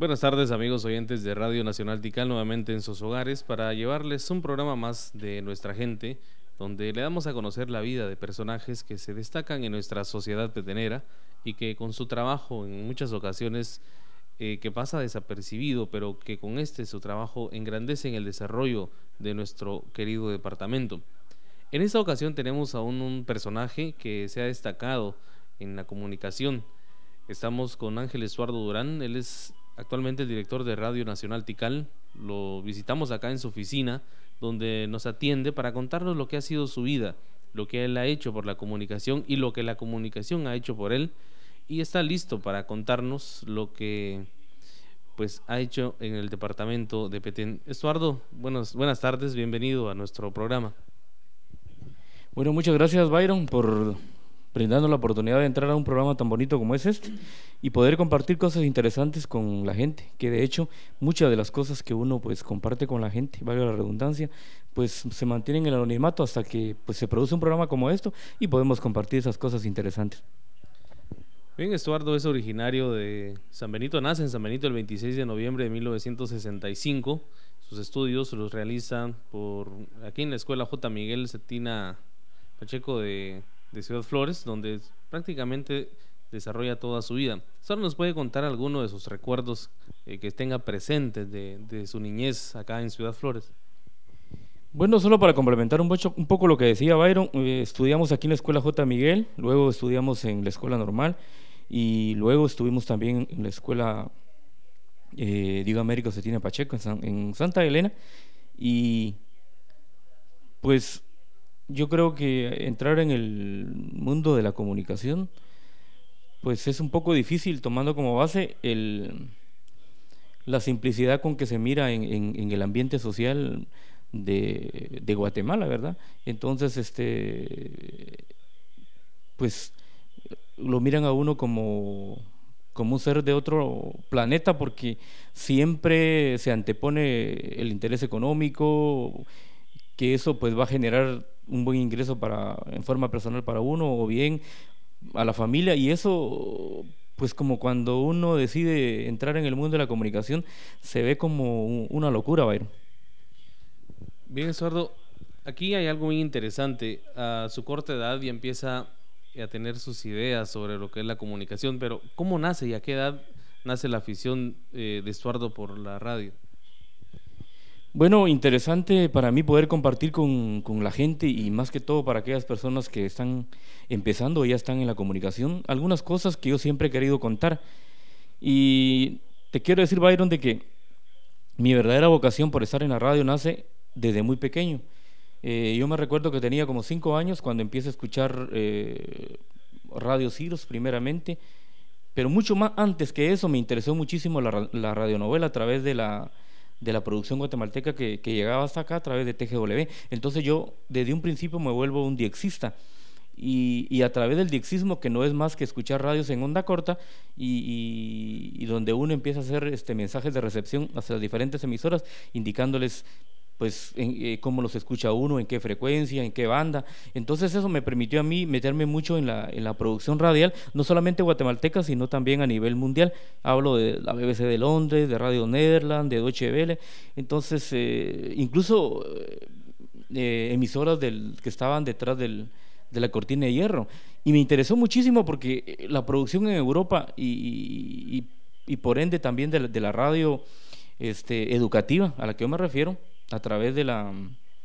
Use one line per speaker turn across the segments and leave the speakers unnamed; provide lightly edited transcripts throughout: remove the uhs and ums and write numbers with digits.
Buenas tardes, amigos oyentes de Radio Nacional Tikal, nuevamente en sus hogares para llevarles un programa más de nuestra gente, donde le damos a conocer la vida de personajes que se destacan en nuestra sociedad petenera y que con su trabajo en muchas ocasiones que pasa desapercibido, pero que con su trabajo engrandecen el desarrollo de nuestro querido departamento. En esta ocasión tenemos a un personaje que se ha destacado en la comunicación. Estamos con Ángel Estuardo Durán. Él es actualmente el director de Radio Nacional Tikal. Lo visitamos acá en su oficina, donde nos atiende para contarnos lo que ha sido su vida, lo que él ha hecho por la comunicación y lo que la comunicación ha hecho por él, y está listo para contarnos lo que ha hecho en el departamento de Petén. Estuardo, buenas tardes, bienvenido a nuestro programa.
Bueno, muchas gracias, Byron, por brindarnos la oportunidad de entrar a un programa tan bonito como es este y poder compartir cosas interesantes con la gente, que de hecho muchas de las cosas que uno comparte con la gente, valga la redundancia, se mantienen en el anonimato hasta que se produce un programa como esto y podemos compartir esas cosas interesantes.
Bien, Estuardo es originario de San Benito, nace en San Benito el 26 de noviembre de 1965. Sus estudios los realiza aquí en la Escuela J. Miguel Cetina Pacheco de Ciudad Flores, donde prácticamente desarrolla toda su vida. ¿Solo nos puede contar alguno de sus recuerdos que tenga presentes de su niñez acá en Ciudad Flores?
Bueno, solo para complementar un poco lo que decía Byron, estudiamos aquí en la Escuela J. Miguel, luego estudiamos en la Escuela Normal y luego estuvimos también en la Escuela Diego Américo Cetina Pacheco en Santa Elena. Y yo creo que entrar en el mundo de la comunicación es un poco difícil, tomando como base la simplicidad con que se mira en el ambiente social de Guatemala, ¿verdad? Entonces, lo miran a uno como un ser de otro planeta, porque siempre se antepone el interés económico, que eso va a generar un buen ingreso en forma personal para uno o bien a la familia, y eso como cuando uno decide entrar en el mundo de la comunicación se ve como una locura, Byron.
Bien, Estuardo, aquí hay algo muy interesante. A su corta edad ya empieza a tener sus ideas sobre lo que es la comunicación, pero ¿cómo nace y a qué edad nace la afición de Estuardo por la radio?
Bueno, interesante para mí poder compartir con la gente, y más que todo para aquellas personas que están empezando o ya están en la comunicación, algunas cosas que yo siempre he querido contar. Y te quiero decir, Byron, de que mi verdadera vocación por estar en la radio nace desde muy pequeño. Yo me recuerdo que tenía como 5 años cuando empecé a escuchar Radio Ciros primeramente, pero mucho más antes que eso me interesó muchísimo la radionovela a través de la producción guatemalteca que llegaba hasta acá a través de TGW. Entonces yo desde un principio me vuelvo un diexista, y a través del diexismo, que no es más que escuchar radios en onda corta y donde uno empieza a hacer mensajes de recepción hacia las diferentes emisoras, indicándoles cómo los escucha uno, en qué frecuencia, en qué banda. Entonces eso me permitió a mí meterme mucho en la producción radial, no solamente guatemalteca, sino también a nivel mundial. Hablo de la BBC de Londres, de Radio Nederland, de Deutsche Welle. Entonces incluso emisoras que estaban detrás de la cortina de hierro. Y me interesó muchísimo porque la producción en Europa y por ende también de la radio educativa a la que yo me refiero, a través de la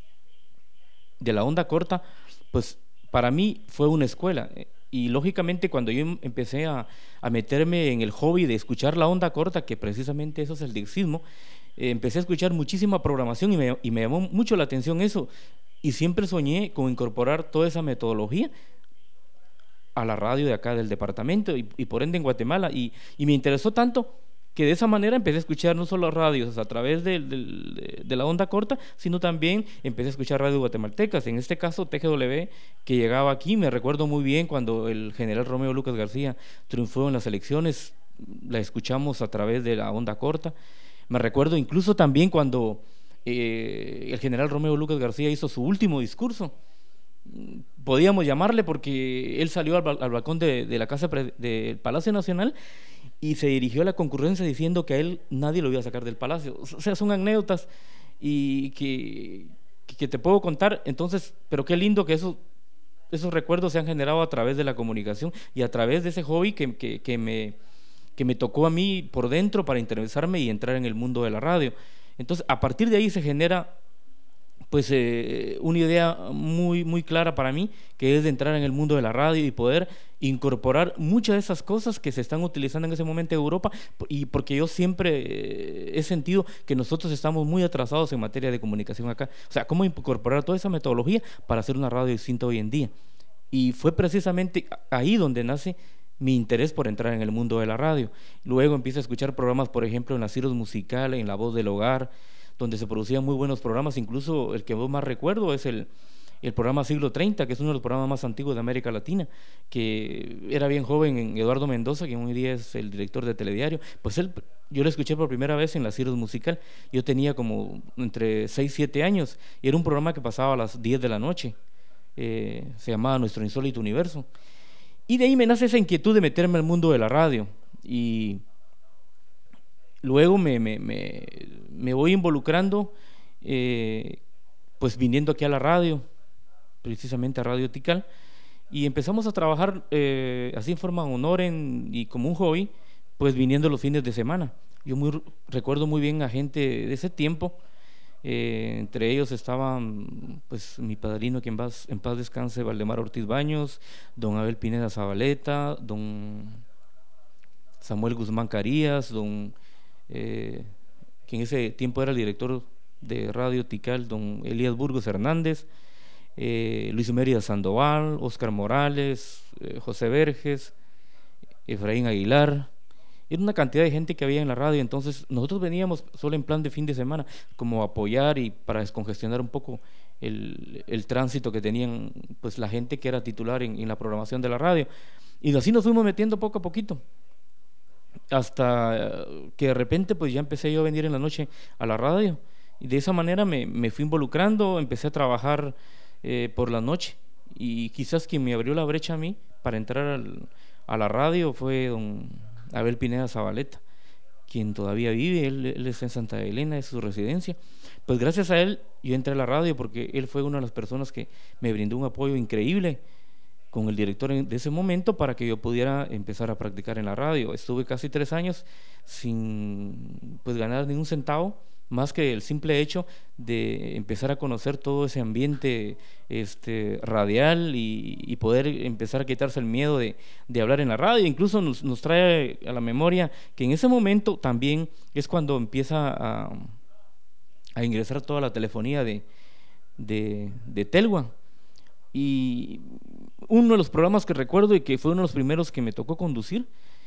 onda corta, para mí fue una escuela. Y lógicamente cuando yo empecé a meterme en el hobby de escuchar la onda corta, que precisamente eso es el diexismo, empecé a escuchar muchísima programación y me llamó mucho la atención eso, y siempre soñé con incorporar toda esa metodología a la radio de acá del departamento y por ende en Guatemala, y me interesó tanto que de esa manera empecé a escuchar no solo radios a través de la onda corta, sino también empecé a escuchar radios guatemaltecas, en este caso TGW, que llegaba aquí. Me recuerdo muy bien cuando el general Romeo Lucas García triunfó en las elecciones, la escuchamos a través de la onda corta. Me recuerdo incluso también cuando el general Romeo Lucas García hizo su último discurso, podíamos llamarle, porque él salió al balcón de la casa del Palacio Nacional y se dirigió a la concurrencia diciendo que a él nadie lo iba a sacar del palacio. O sea, son anécdotas y que te puedo contar. Entonces, pero qué lindo que esos recuerdos se han generado a través de la comunicación y a través de ese hobby que me tocó a mí por dentro para interesarme y entrar en el mundo de la radio. Entonces, a partir de ahí se genera pues una idea muy, muy clara para mí, que es de entrar en el mundo de la radio y poder incorporar muchas de esas cosas que se están utilizando en ese momento en Europa, y porque yo siempre he sentido que nosotros estamos muy atrasados en materia de comunicación acá. O sea, cómo incorporar toda esa metodología para hacer una radio distinta hoy en día. Y fue precisamente ahí donde nace mi interés por entrar en el mundo de la radio. Luego empiezo a escuchar programas, por ejemplo, en la Ciros Musical, en La Voz del Hogar, donde se producían muy buenos programas. Incluso el que más recuerdo es el programa Siglo 30, que es uno de los programas más antiguos de América Latina, que era bien joven en Eduardo Mendoza, que hoy día es el director de Telediario. Pues yo lo escuché por primera vez en la Ciros Musical. Yo tenía como entre 6 y 7 años, y era un programa que pasaba a las 10 de la noche. Se llamaba Nuestro Insólito Universo. Y de ahí me nace esa inquietud de meterme al mundo de la radio. Y luego me voy involucrando, pues viniendo aquí a la radio, precisamente a Radio Tikal, y empezamos a trabajar así en forma honoren y como un hobby, pues viniendo los fines de semana. Yo recuerdo muy bien a gente de ese tiempo, entre ellos estaban pues mi padrino, que en paz descanse, Valdemar Ortiz Baños, don Abel Pineda Zabaleta, don Samuel Guzmán Carías, que en ese tiempo era el director de Radio Tikal, don Elías Burgos Hernández, Luis Mérida Sandoval, Óscar Morales, José Verges, Efraín Aguilar. Era una cantidad de gente que había en la radio. Entonces nosotros veníamos solo en plan de fin de semana, como apoyar y para descongestionar un poco el tránsito que tenían pues la gente que era titular en la programación de la radio. Y así nos fuimos metiendo poco a poquito, hasta que de repente pues ya empecé yo a venir en la noche a la radio, y de esa manera me fui involucrando. Empecé a trabajar por la noche, y quizás quien me abrió la brecha a mí para entrar a la radio fue don Abel Pineda Zabaleta, quien todavía vive. Él es en Santa Elena, es su residencia. Pues gracias a él yo entré a la radio, porque él fue una de las personas que me brindó un apoyo increíble con el director de ese momento para que yo pudiera empezar a practicar en la radio. Estuve casi 3 años sin pues ganar ni un centavo, más que el simple hecho de empezar a conocer todo ese ambiente radial y poder empezar a quitarse el miedo de hablar en la radio. Incluso nos trae a la memoria que en ese momento también es cuando empieza a ingresar toda la telefonía de Telwa. Y uno de los programas que recuerdo, y que fue uno de los primeros que me tocó conducir,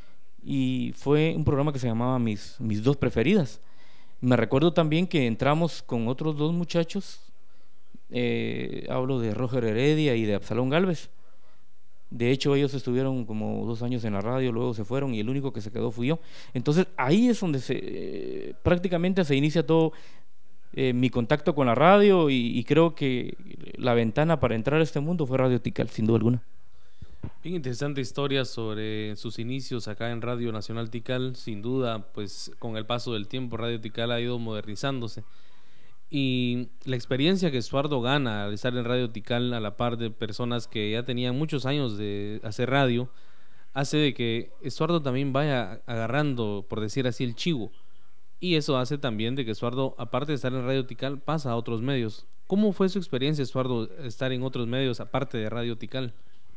y fue un programa que se llamaba Mis Dos Preferidas. Me recuerdo también que entramos con otros 2 muchachos, hablo de Roger Heredia y de Absalón Gálvez. De hecho, ellos estuvieron como 2 años en la radio, luego se fueron, y el único que se quedó fui yo. Entonces ahí es donde prácticamente se inicia todo mi contacto con la radio, y creo que la ventana para entrar a este mundo fue Radio Tikal, sin duda alguna.
Bien interesante historia sobre sus inicios acá en Radio Nacional Tikal. Sin duda, pues con el paso del tiempo Radio Tikal ha ido modernizándose, y la experiencia que Estuardo gana al estar en Radio Tikal a la par de personas que ya tenían muchos años de hacer radio, hace de que Estuardo también vaya agarrando, por decir así, el chivo. Y eso hace también de que Estuardo, aparte de estar en Radio Tikal, pasa a otros medios. ¿Cómo fue su experiencia, Estuardo, estar en otros medios aparte de Radio Tikal?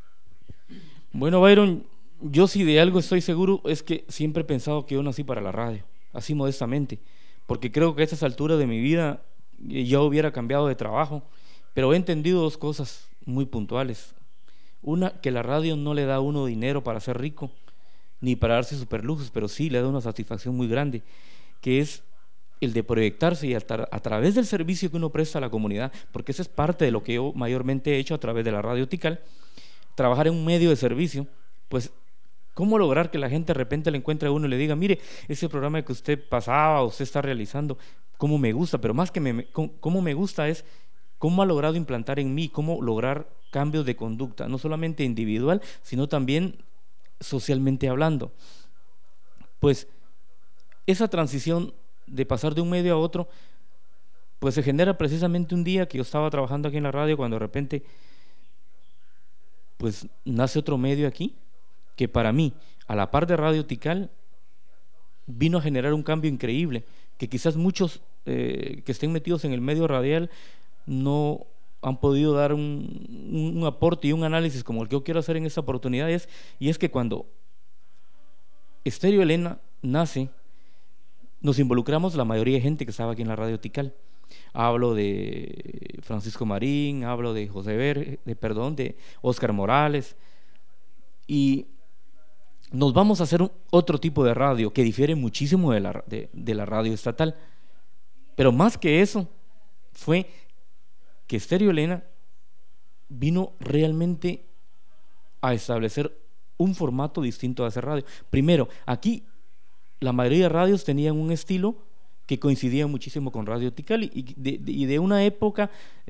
Bueno, Byron, yo si de algo estoy seguro es que siempre he pensado que yo nací para la radio, así modestamente, porque creo que a estas alturas de mi vida ya hubiera cambiado de trabajo, pero he entendido 2 cosas muy puntuales. Una, que la radio no le da a uno dinero para ser rico, ni para darse superlujos, pero sí le da una satisfacción muy grande, que es el de proyectarse y a través del servicio que uno presta a la comunidad, porque eso es parte de lo que yo mayormente he hecho a través de la Radio Tikal. Trabajar en un medio de servicio, pues cómo lograr que la gente de repente le encuentre a uno y le diga: mire, ese programa que usted pasaba, usted está realizando, cómo me gusta. Pero más que cómo me gusta es cómo ha logrado implantar en mí, cómo lograr cambios de conducta, no solamente individual, sino también socialmente hablando. pues esa transición de pasar de un medio a otro, pues se genera precisamente un día que yo estaba trabajando aquí en la radio, cuando de repente pues nace otro medio aquí, que para mí, a la par de Radio Tikal, vino a generar un cambio increíble, que quizás muchos que estén metidos en el medio radial no han podido dar un aporte y un análisis como el que yo quiero hacer en esta oportunidad, y es que cuando Estéreo Elena nace, nos involucramos la mayoría de gente que estaba aquí en la Radio Tikal. Hablo de Francisco Marín, hablo de de Óscar Morales, y nos vamos a hacer otro tipo de radio que difiere muchísimo de la radio estatal. Pero más que eso, fue que Estéreo Elena vino realmente a establecer un formato distinto de hacer radio. Primero, aquí la mayoría de radios tenían un estilo que coincidía muchísimo con Radio Tikal y de una época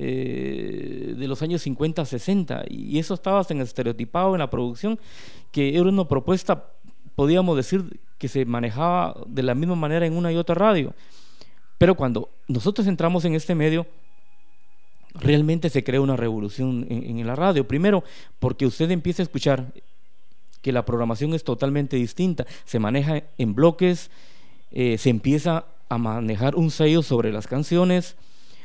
de los años 50, 60, y eso estaba hasta en estereotipado en la producción, que era una propuesta, podíamos decir, que se manejaba de la misma manera en una y otra radio. Pero cuando nosotros entramos en este medio, realmente se crea una revolución en la radio. Primero, porque usted empieza a escuchar que la programación es totalmente distinta, se maneja en bloques, se empieza a manejar un sello sobre las canciones.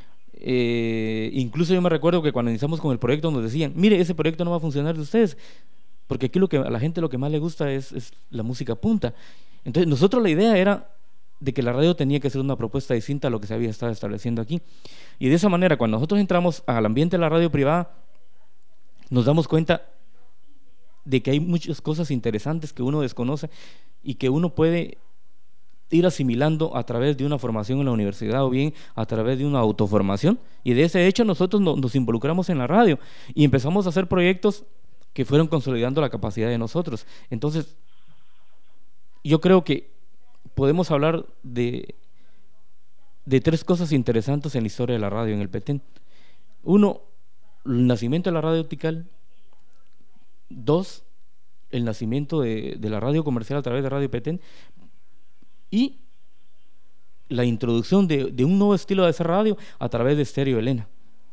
Incluso yo me recuerdo que cuando iniciamos con el proyecto nos decían: mire, ese proyecto no va a funcionar de ustedes, porque aquí a la gente lo que más le gusta es la música punta. Entonces nosotros la idea era de que la radio tenía que ser una propuesta distinta a lo que se había estado estableciendo aquí, y de esa manera, cuando nosotros entramos al ambiente de la radio privada, nos damos cuenta de que hay muchas cosas interesantes que uno desconoce y que uno puede ir asimilando a través de una formación en la universidad o bien a través de una autoformación. Y de ese hecho nosotros nos involucramos en la radio y empezamos a hacer proyectos que fueron consolidando la capacidad de nosotros. Entonces, yo creo que podemos hablar de tres cosas interesantes en la historia de la radio en el Petén. Uno, el nacimiento de la Radio Tikal. Dos, el nacimiento de la radio comercial a través de Radio Petén, y la introducción de un nuevo estilo de hacer radio a través de Estéreo Elena.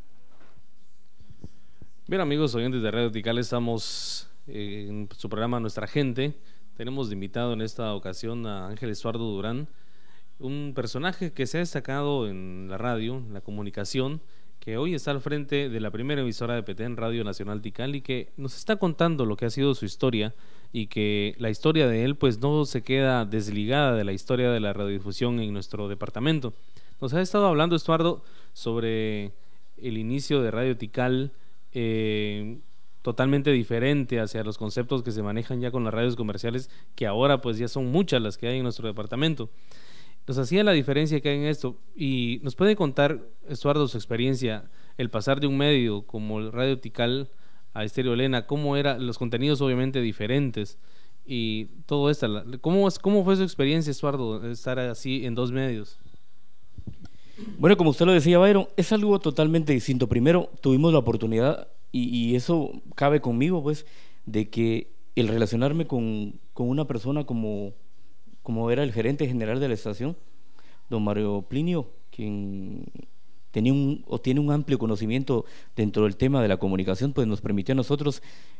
Bien, amigos oyentes de Radio Tikal, estamos en su programa Nuestra Gente. Tenemos de invitado en esta ocasión a Ángel Estuardo Durán, un personaje que se ha destacado en la radio, en la comunicación, que hoy está al frente de la primera emisora de Petén, Radio Nacional Tikal, y que nos está contando lo que ha sido su historia, y que la historia de él pues no se queda desligada de la historia de la radiodifusión en nuestro departamento. Nos ha estado hablando, Estuardo, sobre el inicio de Radio Tikal, totalmente diferente hacia los conceptos que se manejan ya con las radios comerciales, que ahora pues ya son muchas las que hay en nuestro departamento. Nos hacía la diferencia que hay en esto, y nos puede contar, Estuardo, su experiencia, el pasar de un medio como el Radio Tikal a Estéreo Elena, cómo eran los contenidos obviamente diferentes y todo esto. ¿Cómo fue su experiencia, Estuardo, estar así en dos medios?
Bueno, como usted lo decía, Byron, es algo totalmente distinto. Primero, tuvimos la oportunidad, y eso cabe conmigo, pues, de que el relacionarme con una persona como era el gerente general de la estación, don Mario Plinio, quien tiene un amplio conocimiento dentro del tema de la comunicación, pues nos permitió a nosotros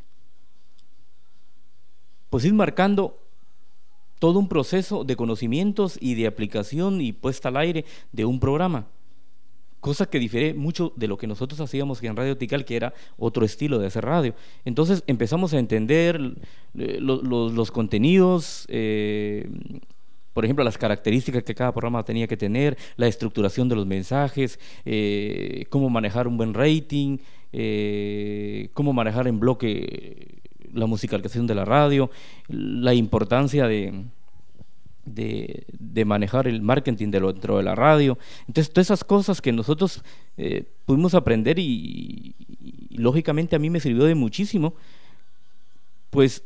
pues ir marcando todo un proceso de conocimientos y de aplicación y puesta al aire de un programa, cosa que difiere mucho de lo que nosotros hacíamos en Radio Tikal, que era otro estilo de hacer radio. Entonces empezamos a entender los contenidos, por ejemplo, las características que cada programa tenía que tener, la estructuración de los mensajes, cómo manejar un buen rating, cómo manejar en bloque la musicalización de la radio, la importancia de manejar el marketing dentro de la radio. Entonces, todas esas cosas que nosotros pudimos aprender y lógicamente a mí me sirvió de muchísimo, pues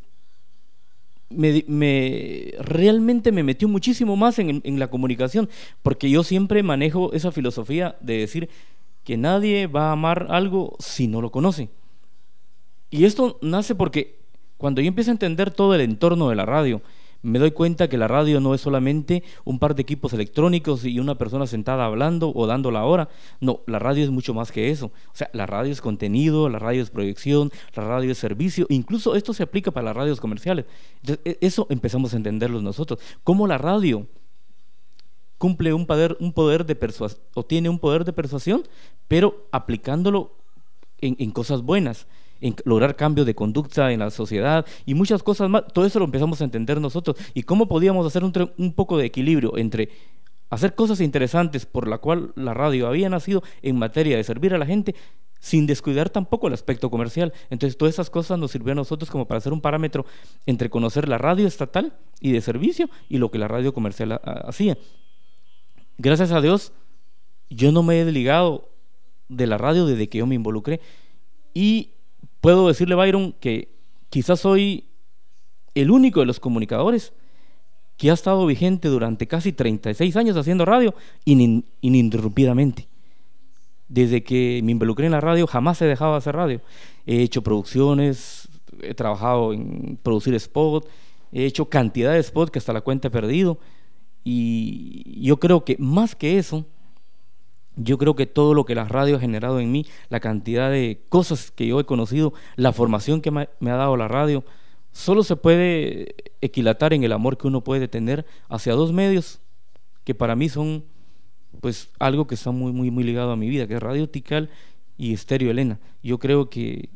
realmente me metió muchísimo más en la comunicación, porque yo siempre manejo esa filosofía de decir que nadie va a amar algo si no lo conoce. Y esto nace porque cuando yo empiezo a entender todo el entorno de la radio, me doy cuenta que la radio no es solamente un par de equipos electrónicos y una persona sentada hablando o dando la hora. No, la radio es mucho más que eso. O sea, la radio es contenido, la radio es proyección, la radio es servicio. Incluso esto se aplica para las radios comerciales. Entonces, eso empezamos a entenderlo nosotros. Cómo la radio cumple un poder de persuasión, o tiene un poder de persuasión, pero aplicándolo en cosas buenas, en lograr cambios de conducta en la sociedad y muchas cosas más. Todo eso lo empezamos a entender nosotros, y cómo podíamos hacer un poco de equilibrio entre hacer cosas interesantes por la cual la radio había nacido en materia de servir a la gente, sin descuidar tampoco el aspecto comercial. Entonces todas esas cosas nos sirvió a nosotros como para hacer un parámetro entre conocer la radio estatal y de servicio y lo que la radio comercial hacía. Gracias a Dios, yo no me he desligado de la radio desde que yo me involucré, y puedo decirle, Byron, que quizás soy el único de los comunicadores que ha estado vigente durante casi 36 años haciendo radio ininterrumpidamente. Desde que me involucré en la radio jamás he dejado de hacer radio. He hecho producciones, he trabajado en producir spot, he hecho cantidad de spots que hasta la cuenta he perdido, y yo creo que más que eso, yo creo que todo lo que la radio ha generado en mí, la cantidad de cosas que yo he conocido, la formación que me ha dado la radio, solo se puede equilatar en el amor que uno puede tener hacia dos medios que para mí son pues algo que está muy, muy, muy ligado a mi vida, que es Radio Tikal y Estéreo Elena. Yo creo que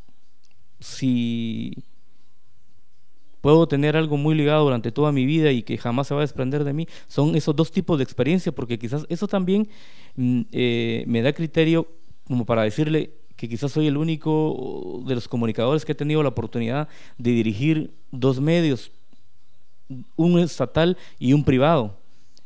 si puedo tener algo muy ligado durante toda mi vida y que jamás se va a desprender de mí, son esos dos tipos de experiencia, porque quizás eso también me da criterio como para decirle que quizás soy el único de los comunicadores que he tenido la oportunidad de dirigir dos medios, un estatal y un privado.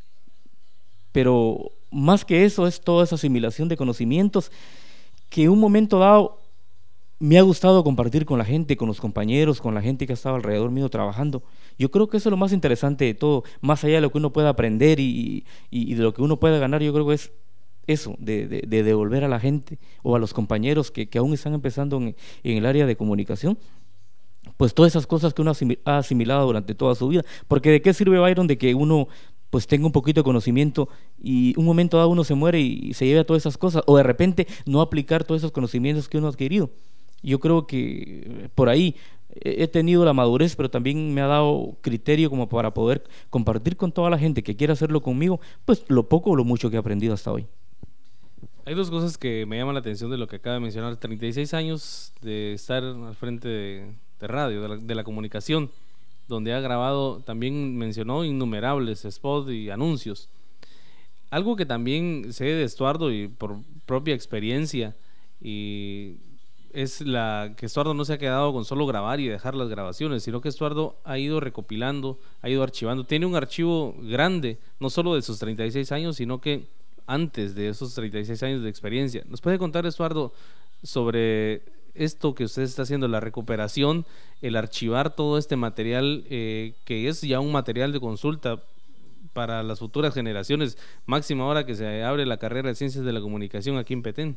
Pero más que eso es toda esa asimilación de conocimientos que en un momento dado me ha gustado compartir con la gente, con los compañeros, con la gente que ha estado alrededor mío trabajando. Yo creo que eso es lo más interesante de todo, más allá de lo que uno pueda aprender y de lo que uno pueda ganar. Yo creo que es eso, de devolver a la gente o a los compañeros que aún están empezando en el área de comunicación, pues todas esas cosas que uno ha asimilado durante toda su vida. Porque ¿de qué sirve, Byron, de que uno pues tenga un poquito de conocimiento y un momento dado uno se muere y se lleve a todas esas cosas, o de repente no aplicar todos esos conocimientos que uno ha adquirido? Yo creo que por ahí he tenido la madurez, pero también me ha dado criterio como para poder compartir con toda la gente que quiera hacerlo conmigo, pues lo poco o lo mucho que he aprendido hasta hoy.
Hay dos cosas que me llaman la atención de lo que acaba de mencionar: 36 años de estar al frente de radio, de la comunicación, donde ha grabado, también mencionó innumerables spots y anuncios. Algo que también sé de Estuardo y por propia experiencia, y es que Estuardo no se ha quedado con solo grabar y dejar las grabaciones, sino que Estuardo ha ido recopilando, ha ido archivando. Tiene un archivo grande, no solo de sus 36 años, sino que antes de esos 36 años de experiencia. ¿Nos puede contar, Estuardo, sobre esto que usted está haciendo, la recuperación, el archivar todo este material, que es ya un material de consulta para las futuras generaciones, máxima ahora que se abre la carrera de Ciencias de la Comunicación aquí en Petén?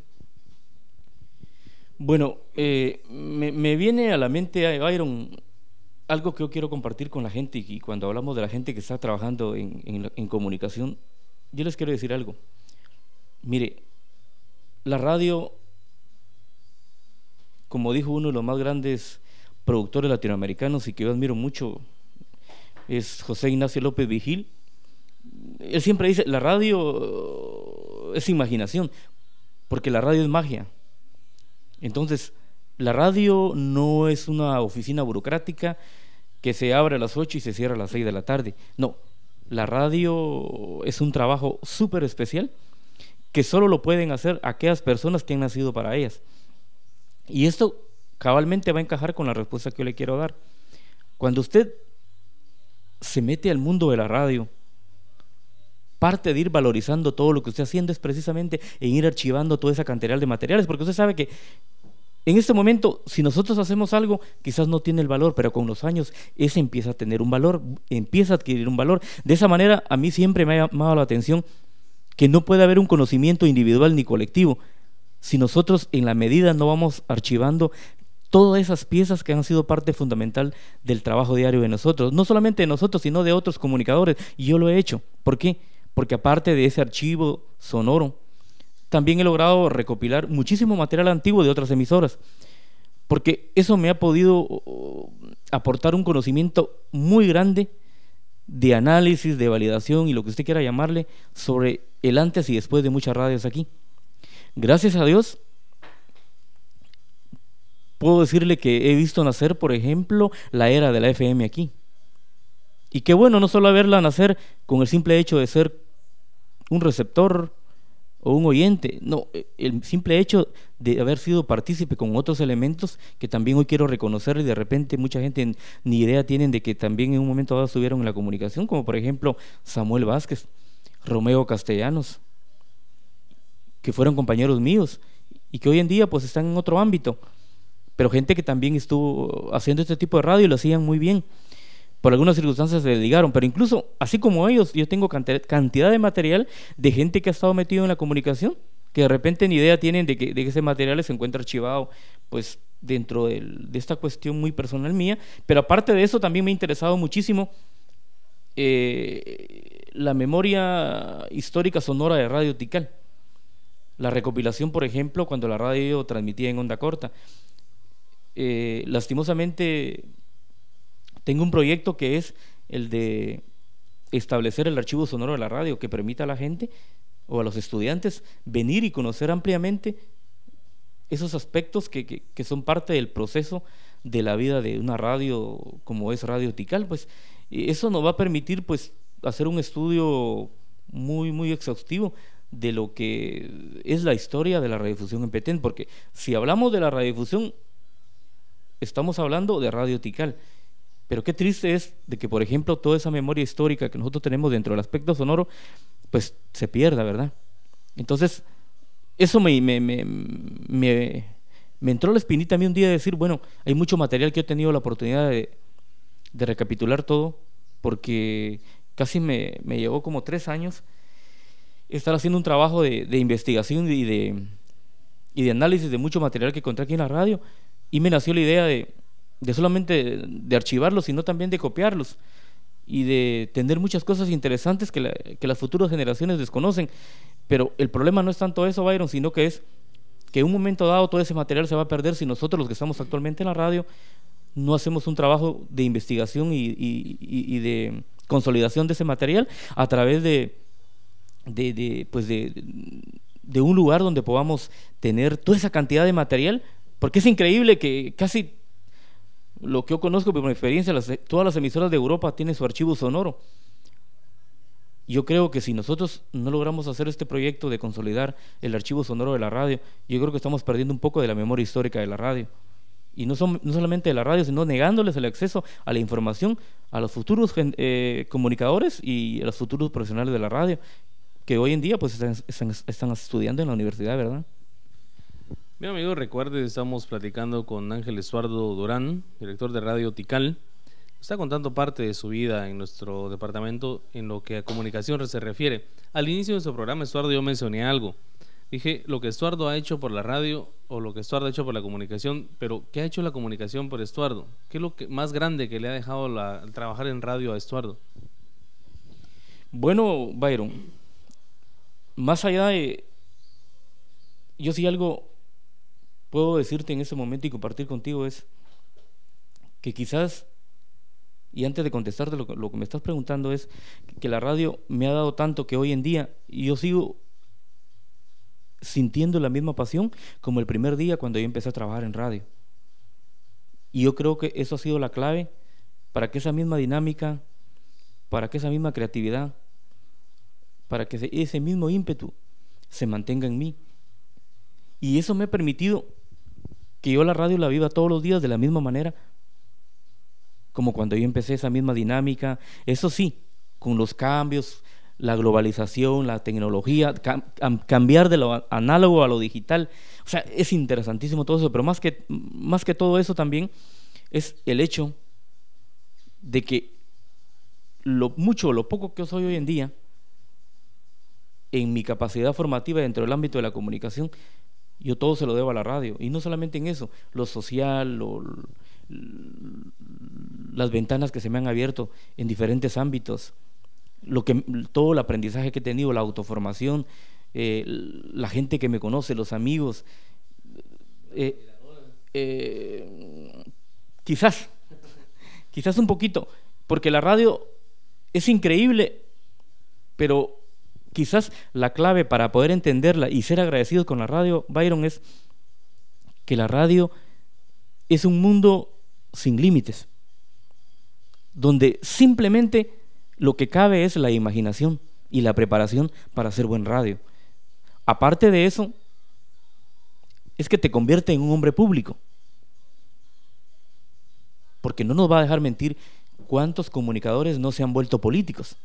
Bueno, me viene a la mente, Byron, algo que yo quiero compartir con la gente, y cuando hablamos de la gente que está trabajando en comunicación, yo les quiero decir algo. Mire, la radio, como dijo uno de los más grandes productores latinoamericanos y que yo admiro mucho, es José Ignacio López Vigil. Él siempre dice, la radio es imaginación, porque la radio es magia. Entonces, la radio no es una oficina burocrática que se abre a las 8 y se cierra a las 6 de la tarde. No, la radio es un trabajo súper especial que solo lo pueden hacer aquellas personas que han nacido para ellas. Y esto cabalmente va a encajar con la respuesta que yo le quiero dar. Cuando usted se mete al mundo de la radio, parte de ir valorizando todo lo que usted está haciendo es precisamente en ir archivando toda esa cantidad de materiales, porque usted sabe que en este momento, si nosotros hacemos algo, quizás no tiene el valor, pero con los años ese empieza a tener un valor, empieza a adquirir un valor. De esa manera, a mí siempre me ha llamado la atención que no puede haber un conocimiento individual ni colectivo si nosotros en la medida no vamos archivando todas esas piezas que han sido parte fundamental del trabajo diario de nosotros, no solamente de nosotros, sino de otros comunicadores, y yo lo he hecho. ¿Por qué? Porque aparte de ese archivo sonoro, también he logrado recopilar muchísimo material antiguo de otras emisoras, porque eso me ha podido aportar un conocimiento muy grande de análisis, de validación y lo que usted quiera llamarle, sobre el antes y después de muchas radios aquí. Gracias a Dios, puedo decirle que he visto nacer, por ejemplo, la era de la FM aquí. Y qué bueno, no solo verla nacer con el simple hecho de ser un receptor o un oyente, no, el simple hecho de haber sido partícipe con otros elementos que también hoy quiero reconocer, y de repente mucha gente ni idea tienen de que también en un momento dado estuvieron en la comunicación, como por ejemplo Samuel Vázquez, Romeo Castellanos, que fueron compañeros míos y que hoy en día pues están en otro ámbito, pero gente que también estuvo haciendo este tipo de radio y lo hacían muy bien. Por algunas circunstancias se desligaron, pero incluso así como ellos, yo tengo cantidad de material de gente que ha estado metido en la comunicación, que de repente ni idea tienen de que ese material se encuentra archivado pues dentro de esta cuestión muy personal mía. Pero aparte de eso, también me ha interesado muchísimo la memoria histórica sonora de Radio Tikal, la recopilación, por ejemplo, cuando la radio transmitía en onda corta. Lastimosamente tengo un proyecto que es el de establecer el archivo sonoro de la radio, que permita a la gente o a los estudiantes venir y conocer ampliamente esos aspectos que son parte del proceso de la vida de una radio como es Radio Tikal. Pues eso nos va a permitir pues hacer un estudio muy, muy exhaustivo de lo que es la historia de la radiodifusión en Petén, porque si hablamos de la radiodifusión, estamos hablando de Radio Tikal. Pero qué triste es de que, por ejemplo, toda esa memoria histórica que nosotros tenemos dentro del aspecto sonoro, pues se pierda, ¿verdad? Entonces, eso me entró la espinita a mí un día de decir, bueno, hay mucho material que he tenido la oportunidad de recapitular todo, porque casi me llevó como 3 años estar haciendo un trabajo de investigación y de análisis de mucho material que encontré aquí en la radio, y me nació la idea de solamente de archivarlos, sino también de copiarlos y de tener muchas cosas interesantes que las futuras generaciones desconocen. Pero el problema no es tanto eso, Byron, sino que es que en un momento dado todo ese material se va a perder si nosotros, los que estamos actualmente en la radio, no hacemos un trabajo de investigación y de consolidación de ese material a través de un lugar donde podamos tener toda esa cantidad de material, porque es increíble que casi lo que yo conozco por mi experiencia, todas las emisoras de Europa tienen su archivo sonoro. Yo creo que si nosotros no logramos hacer este proyecto de consolidar el archivo sonoro de la radio, yo creo que estamos perdiendo un poco de la memoria histórica de la radio. Y no solamente de la radio, sino negándoles el acceso a la información a los futuros comunicadores y a los futuros profesionales de la radio, que hoy en día pues están estudiando en la universidad, ¿verdad?
Bien, amigos, recuerde, estamos platicando con Ángel Estuardo Durán, director de Radio Tikal. Está contando parte de su vida en nuestro departamento en lo que a comunicación se refiere. Al inicio de nuestro programa, Estuardo, yo mencioné algo. Dije lo que Estuardo ha hecho por la radio o lo que Estuardo ha hecho por la comunicación, pero ¿qué ha hecho la comunicación por Estuardo? ¿Qué es lo más grande que le ha dejado el trabajar en radio a Estuardo?
Bueno, Byron, más allá de... Yo sí algo puedo decirte en ese momento y compartir contigo es que quizás, y antes de contestarte lo que me estás preguntando, es que la radio me ha dado tanto que hoy en día yo sigo sintiendo la misma pasión como el primer día cuando yo empecé a trabajar en radio. Y yo creo que eso ha sido la clave para que esa misma dinámica, para que esa misma creatividad, para que ese mismo ímpetu se mantenga en mí. Y eso me ha permitido que yo la radio la viva todos los días de la misma manera como cuando yo empecé esa misma dinámica. Eso sí, con los cambios, la globalización, la tecnología, cambiar de lo análogo a lo digital. O sea, es interesantísimo todo eso, pero más que todo eso también es el hecho de que lo poco que soy hoy en día, en mi capacidad formativa dentro del ámbito de la comunicación, Yo todo se lo debo a la radio. Y no solamente en eso, lo social, las ventanas que se me han abierto en diferentes ámbitos, todo el aprendizaje que he tenido, la autoformación, la gente que me conoce, los amigos, quizás un poquito, porque la radio es increíble, pero quizás la clave para poder entenderla y ser agradecidos con la radio, Byron, es que la radio es un mundo sin límites, donde simplemente lo que cabe es la imaginación y la preparación para hacer buen radio. Aparte de eso, es que te convierte en un hombre público, porque no nos va a dejar mentir cuántos comunicadores no se han vuelto políticos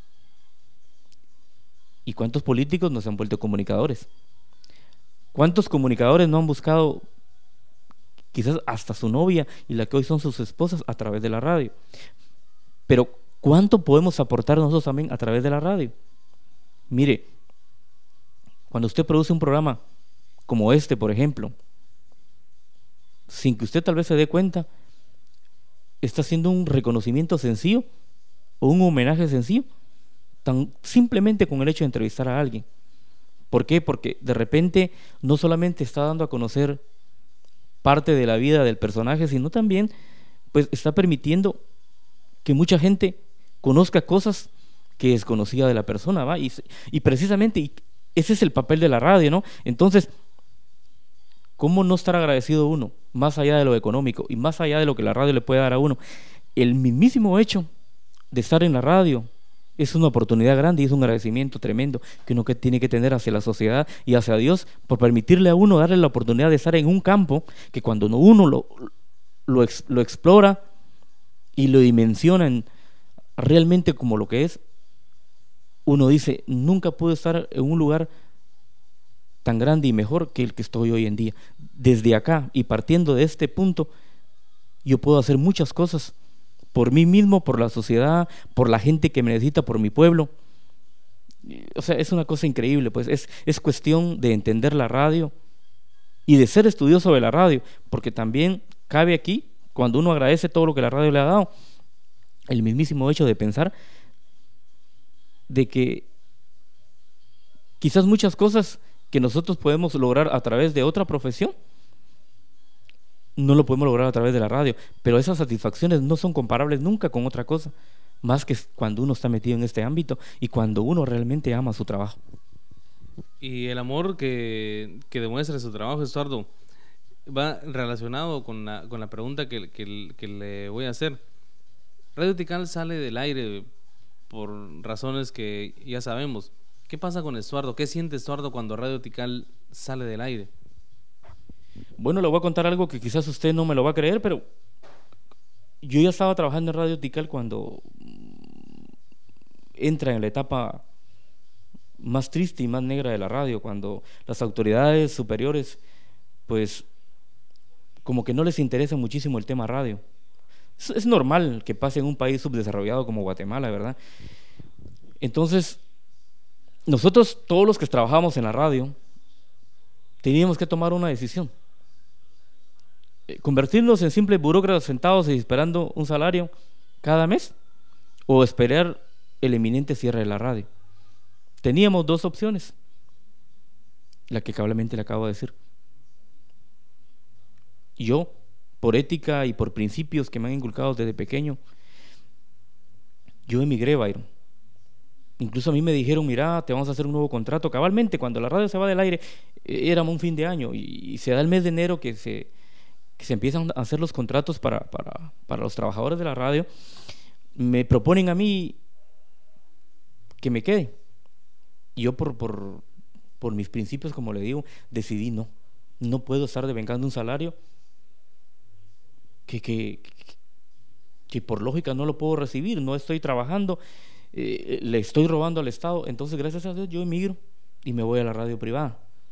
y cuántos políticos no se han vuelto comunicadores. ¿Cuántos comunicadores no han buscado quizás hasta su novia y la que hoy son sus esposas a través de la radio? Pero ¿cuánto podemos aportar nosotros también a través de la radio? Mire, cuando usted produce un programa como este, por ejemplo, sin que usted tal vez se dé cuenta, está haciendo un reconocimiento sencillo o un homenaje sencillo, tan simplemente con el hecho de entrevistar a alguien. ¿Por qué? Porque de repente no solamente está dando a conocer parte de la vida del personaje, sino también pues está permitiendo que mucha gente conozca cosas que desconocía de la persona, ¿va? Y precisamente ese es el papel de la radio, ¿no? Entonces, ¿cómo no estar agradecido uno, más allá de lo económico y más allá de lo que la radio le puede dar a uno? El mismísimo hecho de estar en la radio es una oportunidad grande y es un agradecimiento tremendo que uno tiene que tener hacia la sociedad y hacia Dios por permitirle a uno, darle la oportunidad de estar en un campo que cuando uno lo explora y lo dimensiona realmente como lo que es, uno dice, nunca pude estar en un lugar tan grande y mejor que el que estoy hoy en día. Desde acá y partiendo de este punto, yo puedo hacer muchas cosas por mí mismo, por la sociedad, por la gente que me necesita, por mi pueblo. O sea, es una cosa increíble, pues es cuestión de entender la radio y de ser estudioso de la radio, porque también cabe aquí, cuando uno agradece todo lo que la radio le ha dado, el mismísimo hecho de pensar de que quizás muchas cosas que nosotros podemos lograr a través de otra profesión no lo podemos lograr a través de la radio, pero esas satisfacciones no son comparables nunca con otra cosa, más que cuando uno está metido en este ámbito y cuando uno realmente ama su trabajo.
Y el amor que demuestra su trabajo, Estuardo, va relacionado con la pregunta que le voy a hacer. Radio Tikal sale del aire por razones que ya sabemos. ¿Qué pasa con Estuardo? ¿Qué siente Estuardo cuando Radio Tikal sale del aire?
Bueno, le voy a contar algo que quizás usted no me lo va a creer, pero yo ya estaba trabajando en Radio Tikal cuando entra en la etapa más triste y más negra de la radio, cuando las autoridades superiores pues como que no les interesa muchísimo el tema radio. Es normal que pase en un país subdesarrollado como Guatemala, ¿verdad? Entonces, nosotros, todos los que trabajamos en la radio, teníamos que tomar una decisión. Convertirnos en simples burócratas sentados y esperando un salario cada mes, o esperar el inminente cierre de la radio. Teníamos dos opciones, la que cablemente le acabo de decir. Yo, por ética y por principios que me han inculcado desde pequeño, yo emigré, Byron. Incluso a mí me dijeron, mira, te vamos a hacer un nuevo contrato. Cabalmente, cuando la radio se va del aire, éramos un fin de año y se da el mes de enero que se empiezan a hacer los contratos para los trabajadores de la radio. Me proponen a mí que me quede. Y yo por mis principios, como le digo, decidí no puedo estar devengando un salario que por lógica no lo puedo recibir. No estoy trabajando, le estoy robando al Estado. Entonces, gracias a Dios, yo emigro y me voy a la radio privada.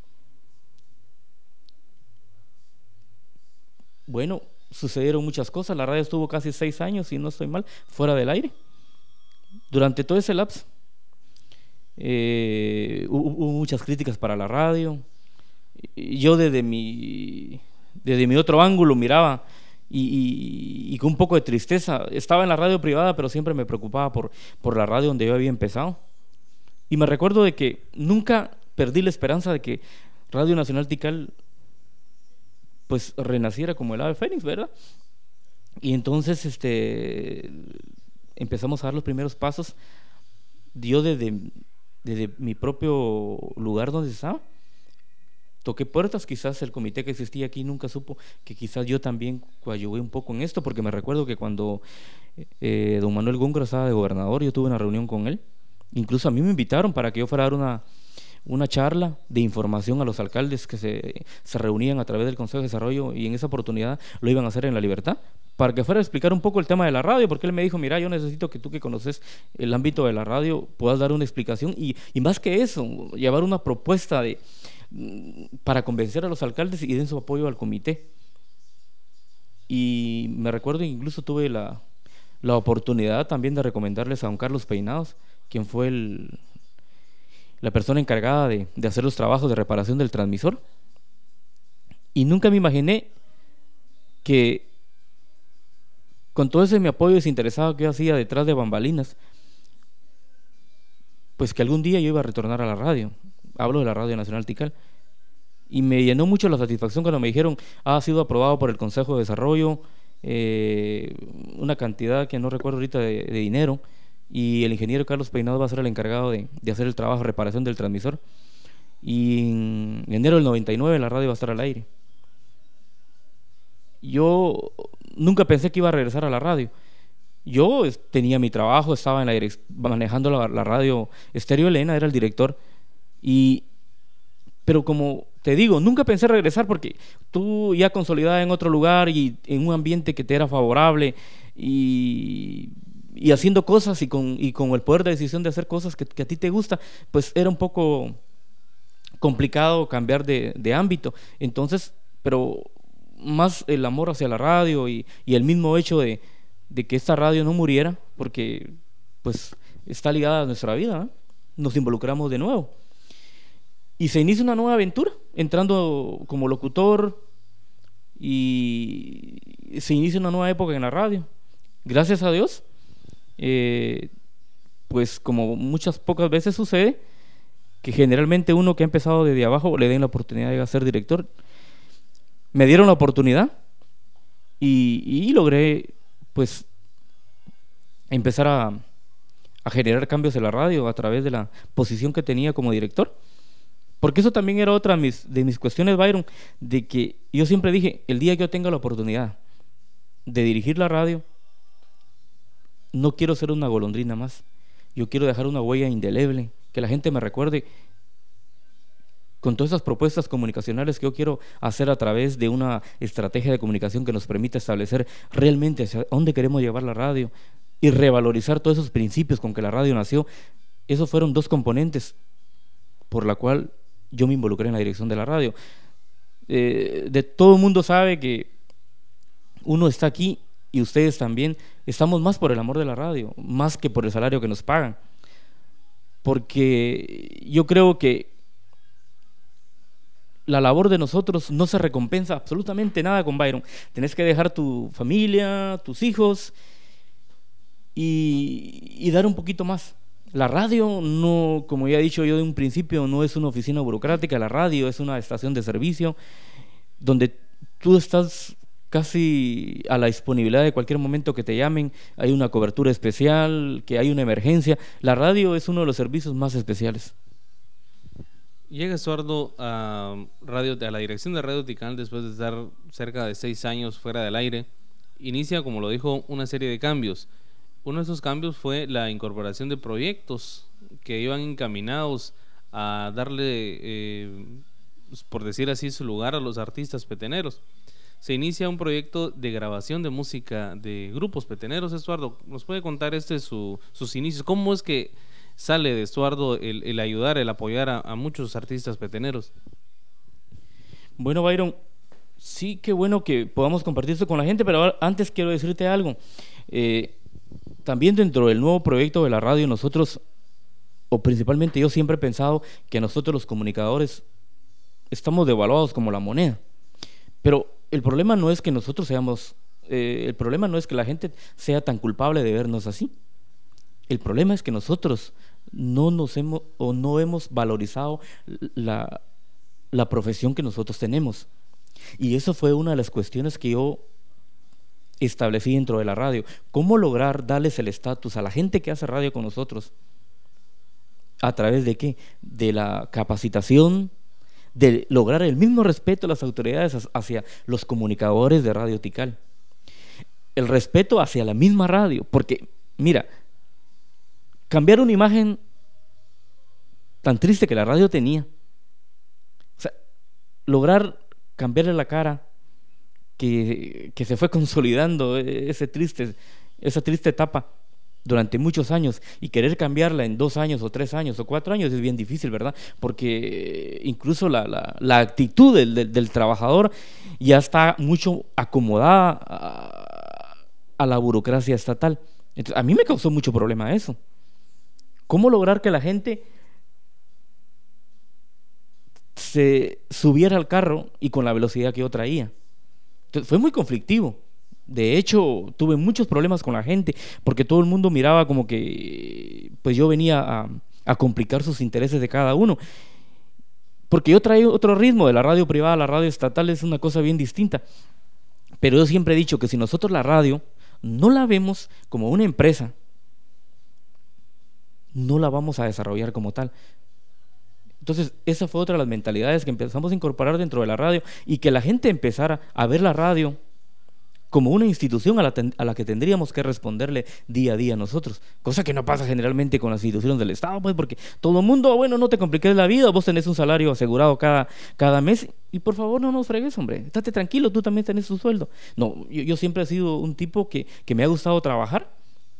Bueno, sucedieron muchas cosas. La radio estuvo casi 6 años, si no estoy mal, fuera del aire. Durante todo ese lapso hubo muchas críticas para la radio, yo desde mi otro ángulo miraba y con un poco de tristeza. Estaba en la radio privada, pero siempre me preocupaba por la radio donde yo había empezado. Y me recuerdo de que nunca perdí la esperanza de que Radio Nacional Tikal pues renaciera como el ave fénix, ¿verdad? Y entonces empezamos a dar los primeros pasos. Yo desde mi propio lugar donde estaba toqué puertas. Quizás el comité que existía aquí nunca supo que quizás yo también coadyuvé un poco en esto, porque me recuerdo que cuando don Manuel Góngora estaba de gobernador, yo tuve una reunión con él. Incluso a mí me invitaron para que yo fuera a dar una charla de información a los alcaldes que se reunían a través del Consejo de Desarrollo, y en esa oportunidad lo iban a hacer en La Libertad, para que fuera a explicar un poco el tema de la radio, porque él me dijo, mira, yo necesito que tú, que conoces el ámbito de la radio, puedas dar una explicación y más que eso, llevar una propuesta para convencer a los alcaldes y den su apoyo al comité. Y me recuerdo que incluso tuve la oportunidad también de recomendarles a don Carlos Peinados, quien fue la persona encargada de hacer los trabajos de reparación del transmisor. Y nunca me imaginé que con todo ese mi apoyo desinteresado que yo hacía detrás de bambalinas, pues que algún día yo iba a retornar a la radio. Hablo de la Radio Nacional Tikal. Y me llenó mucho la satisfacción cuando me dijeron, ha sido aprobado por el Consejo de Desarrollo una cantidad que no recuerdo ahorita de dinero, y el ingeniero Carlos Peinado va a ser el encargado de hacer el trabajo de reparación del transmisor, y en enero del 99 la radio va a estar al aire. Yo nunca pensé que iba a regresar a la radio. Yo tenía mi trabajo, estaba manejando la radio Estéreo Elena, era el director, pero como te digo, nunca pensé regresar, porque tú ya consolidada en otro lugar y en un ambiente que te era favorable, y haciendo cosas y con el poder de decisión de hacer cosas que a ti te gusta, pues era un poco complicado cambiar de ámbito. Entonces, pero más el amor hacia la radio y el mismo hecho de que esta radio no muriera, porque pues está ligada a nuestra vida, ¿eh? Nos involucramos de nuevo y se inicia una nueva aventura, entrando como locutor, y se inicia una nueva época en la radio. Gracias a Dios, pues como muchas pocas veces sucede, que generalmente uno que ha empezado desde abajo le den la oportunidad de ser director. Me dieron la oportunidad y logré pues empezar a generar cambios en la radio a través de la posición que tenía como director, porque eso también era otra de mis cuestiones, Byron, de que yo siempre dije, el día que yo tenga la oportunidad de dirigir la radio, no quiero ser una golondrina más, yo quiero dejar una huella indeleble, que la gente me recuerde con todas esas propuestas comunicacionales que yo quiero hacer a través de una estrategia de comunicación que nos permita establecer realmente hacia dónde queremos llevar la radio y revalorizar todos esos principios con que la radio nació. Esos fueron dos componentes por la cual yo me involucré en la dirección de la radio. De todo el mundo sabe que uno está aquí, y ustedes también, estamos más por el amor de la radio, más que por el salario que nos pagan, porque yo creo que la labor de nosotros no se recompensa absolutamente nada con Byron. Tenés que dejar tu familia, tus hijos, y dar un poquito más. La radio no, como ya he dicho yo de un principio, no es una oficina burocrática. La radio es una estación de servicio donde tú estás casi a la disponibilidad de cualquier momento que te llamen. Hay una cobertura especial, que hay una emergencia. La radio es uno de los servicios más especiales.
Llega Estuardo a la dirección de Radio Tikal después de estar cerca de 6 años fuera del aire. Inicia, como lo dijo, una serie de cambios. Uno de esos cambios fue la incorporación de proyectos que iban encaminados a darle, por decir así, su lugar a los artistas peteneros. Se inicia un proyecto de grabación de música de grupos peteneros. Estuardo, ¿nos puede contar sus inicios? ¿Cómo es que sale de Estuardo el ayudar, el apoyar a muchos artistas peteneros?
Bueno, Byron, sí, qué bueno que podamos compartir esto con la gente, pero antes quiero decirte algo. También dentro del nuevo proyecto de la radio, nosotros, o principalmente yo, siempre he pensado que nosotros los comunicadores estamos devaluados como la moneda. Pero el problema no es que nosotros seamos, el problema no es que la gente sea tan culpable de vernos así. El problema es que nosotros no hemos valorizado la profesión que nosotros tenemos. Y eso fue una de las cuestiones que yo establecí dentro de la radio. ¿Cómo lograr darles el estatus a la gente que hace radio con nosotros? ¿A través de qué? De la capacitación, de lograr el mismo respeto de las autoridades hacia los comunicadores de Radio Tikal. El respeto hacia la misma radio, porque, mira, cambiar una imagen tan triste que la radio tenía, o sea, lograr cambiarle la cara que se fue consolidando esa triste etapa durante muchos años, y querer cambiarla en 2 años o 3 años o 4 años es bien difícil, ¿verdad? Porque incluso la actitud del trabajador ya está mucho acomodada a la burocracia estatal. Entonces, a mí me causó mucho problema eso. ¿Cómo lograr que la gente se subiera al carro y con la velocidad que yo traía? Entonces, fue muy conflictivo. De hecho, tuve muchos problemas con la gente, porque todo el mundo miraba como que pues yo venía a complicar sus intereses de cada uno. Porque yo traía otro ritmo. De la radio privada a la radio estatal es una cosa bien distinta. Pero yo siempre he dicho que si nosotros la radio no la vemos como una empresa, no la vamos a desarrollar como tal. Entonces, esa fue otra de las mentalidades que empezamos a incorporar dentro de la radio, y que la gente empezara a ver la radio como una institución a la que tendríamos que responderle día a día nosotros, cosa que no pasa generalmente con las instituciones del Estado, pues, porque todo el mundo, bueno, no te compliques la vida, vos tenés un salario asegurado cada mes, y por favor no nos fregues, hombre, estate tranquilo, tú también tenés tu sueldo. No, yo siempre he sido un tipo que me ha gustado trabajar,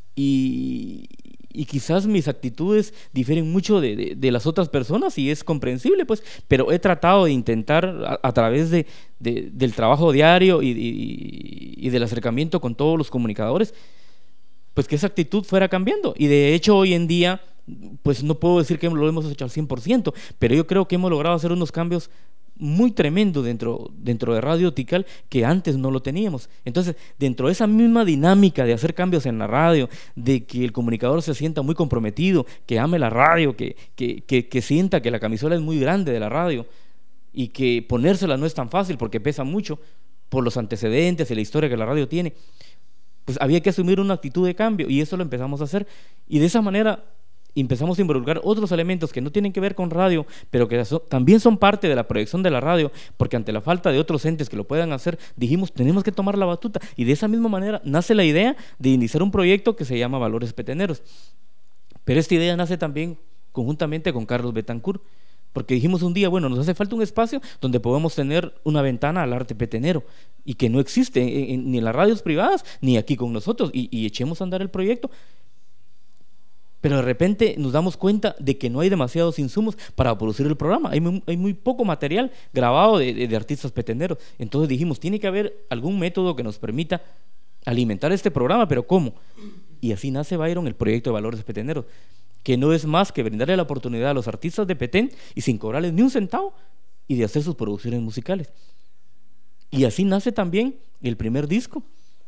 y quizás mis actitudes difieren mucho de las otras personas, y es comprensible, pues, pero he tratado de intentar a través del trabajo diario y del acercamiento con todos los comunicadores, pues que esa actitud fuera cambiando. Y de hecho hoy en día, pues no puedo decir que lo hemos hecho al 100%, pero yo creo que hemos logrado hacer unos cambios muy tremendo dentro de Radio Tikal, que antes no lo teníamos. Entonces, dentro de esa misma dinámica de hacer cambios en la radio, de que el comunicador se sienta muy comprometido, que ame la radio, que sienta que la camisola es muy grande de la radio, y que ponérsela no es tan fácil porque pesa mucho por los antecedentes y la historia que la radio tiene, pues había que asumir una actitud de cambio, y eso lo empezamos a hacer, y de esa manera empezamos a involucrar otros elementos que no tienen que ver con radio, pero que también son parte de la proyección de la radio, porque ante la falta de otros entes que lo puedan hacer, dijimos, tenemos que tomar la batuta, y de esa misma manera nace la idea de iniciar un proyecto que se llama Valores Peteneros. Pero esta idea nace también conjuntamente con Carlos Betancourt, porque dijimos un día, bueno, nos hace falta un espacio donde podamos tener una ventana al arte petenero, y que no existe ni en las radios privadas, ni aquí con nosotros, y echemos a andar el proyecto. Pero de repente nos damos cuenta de que no hay demasiados insumos para producir el programa. Hay muy poco material grabado de artistas peteneros. Entonces dijimos, tiene que haber algún método que nos permita alimentar este programa, pero ¿cómo? Y así nace, Byron, el proyecto de Valores Peteneros, que no es más que brindarle la oportunidad a los artistas de Petén, y sin cobrarles ni un centavo, y de hacer sus producciones musicales. Y así nace también el primer disco,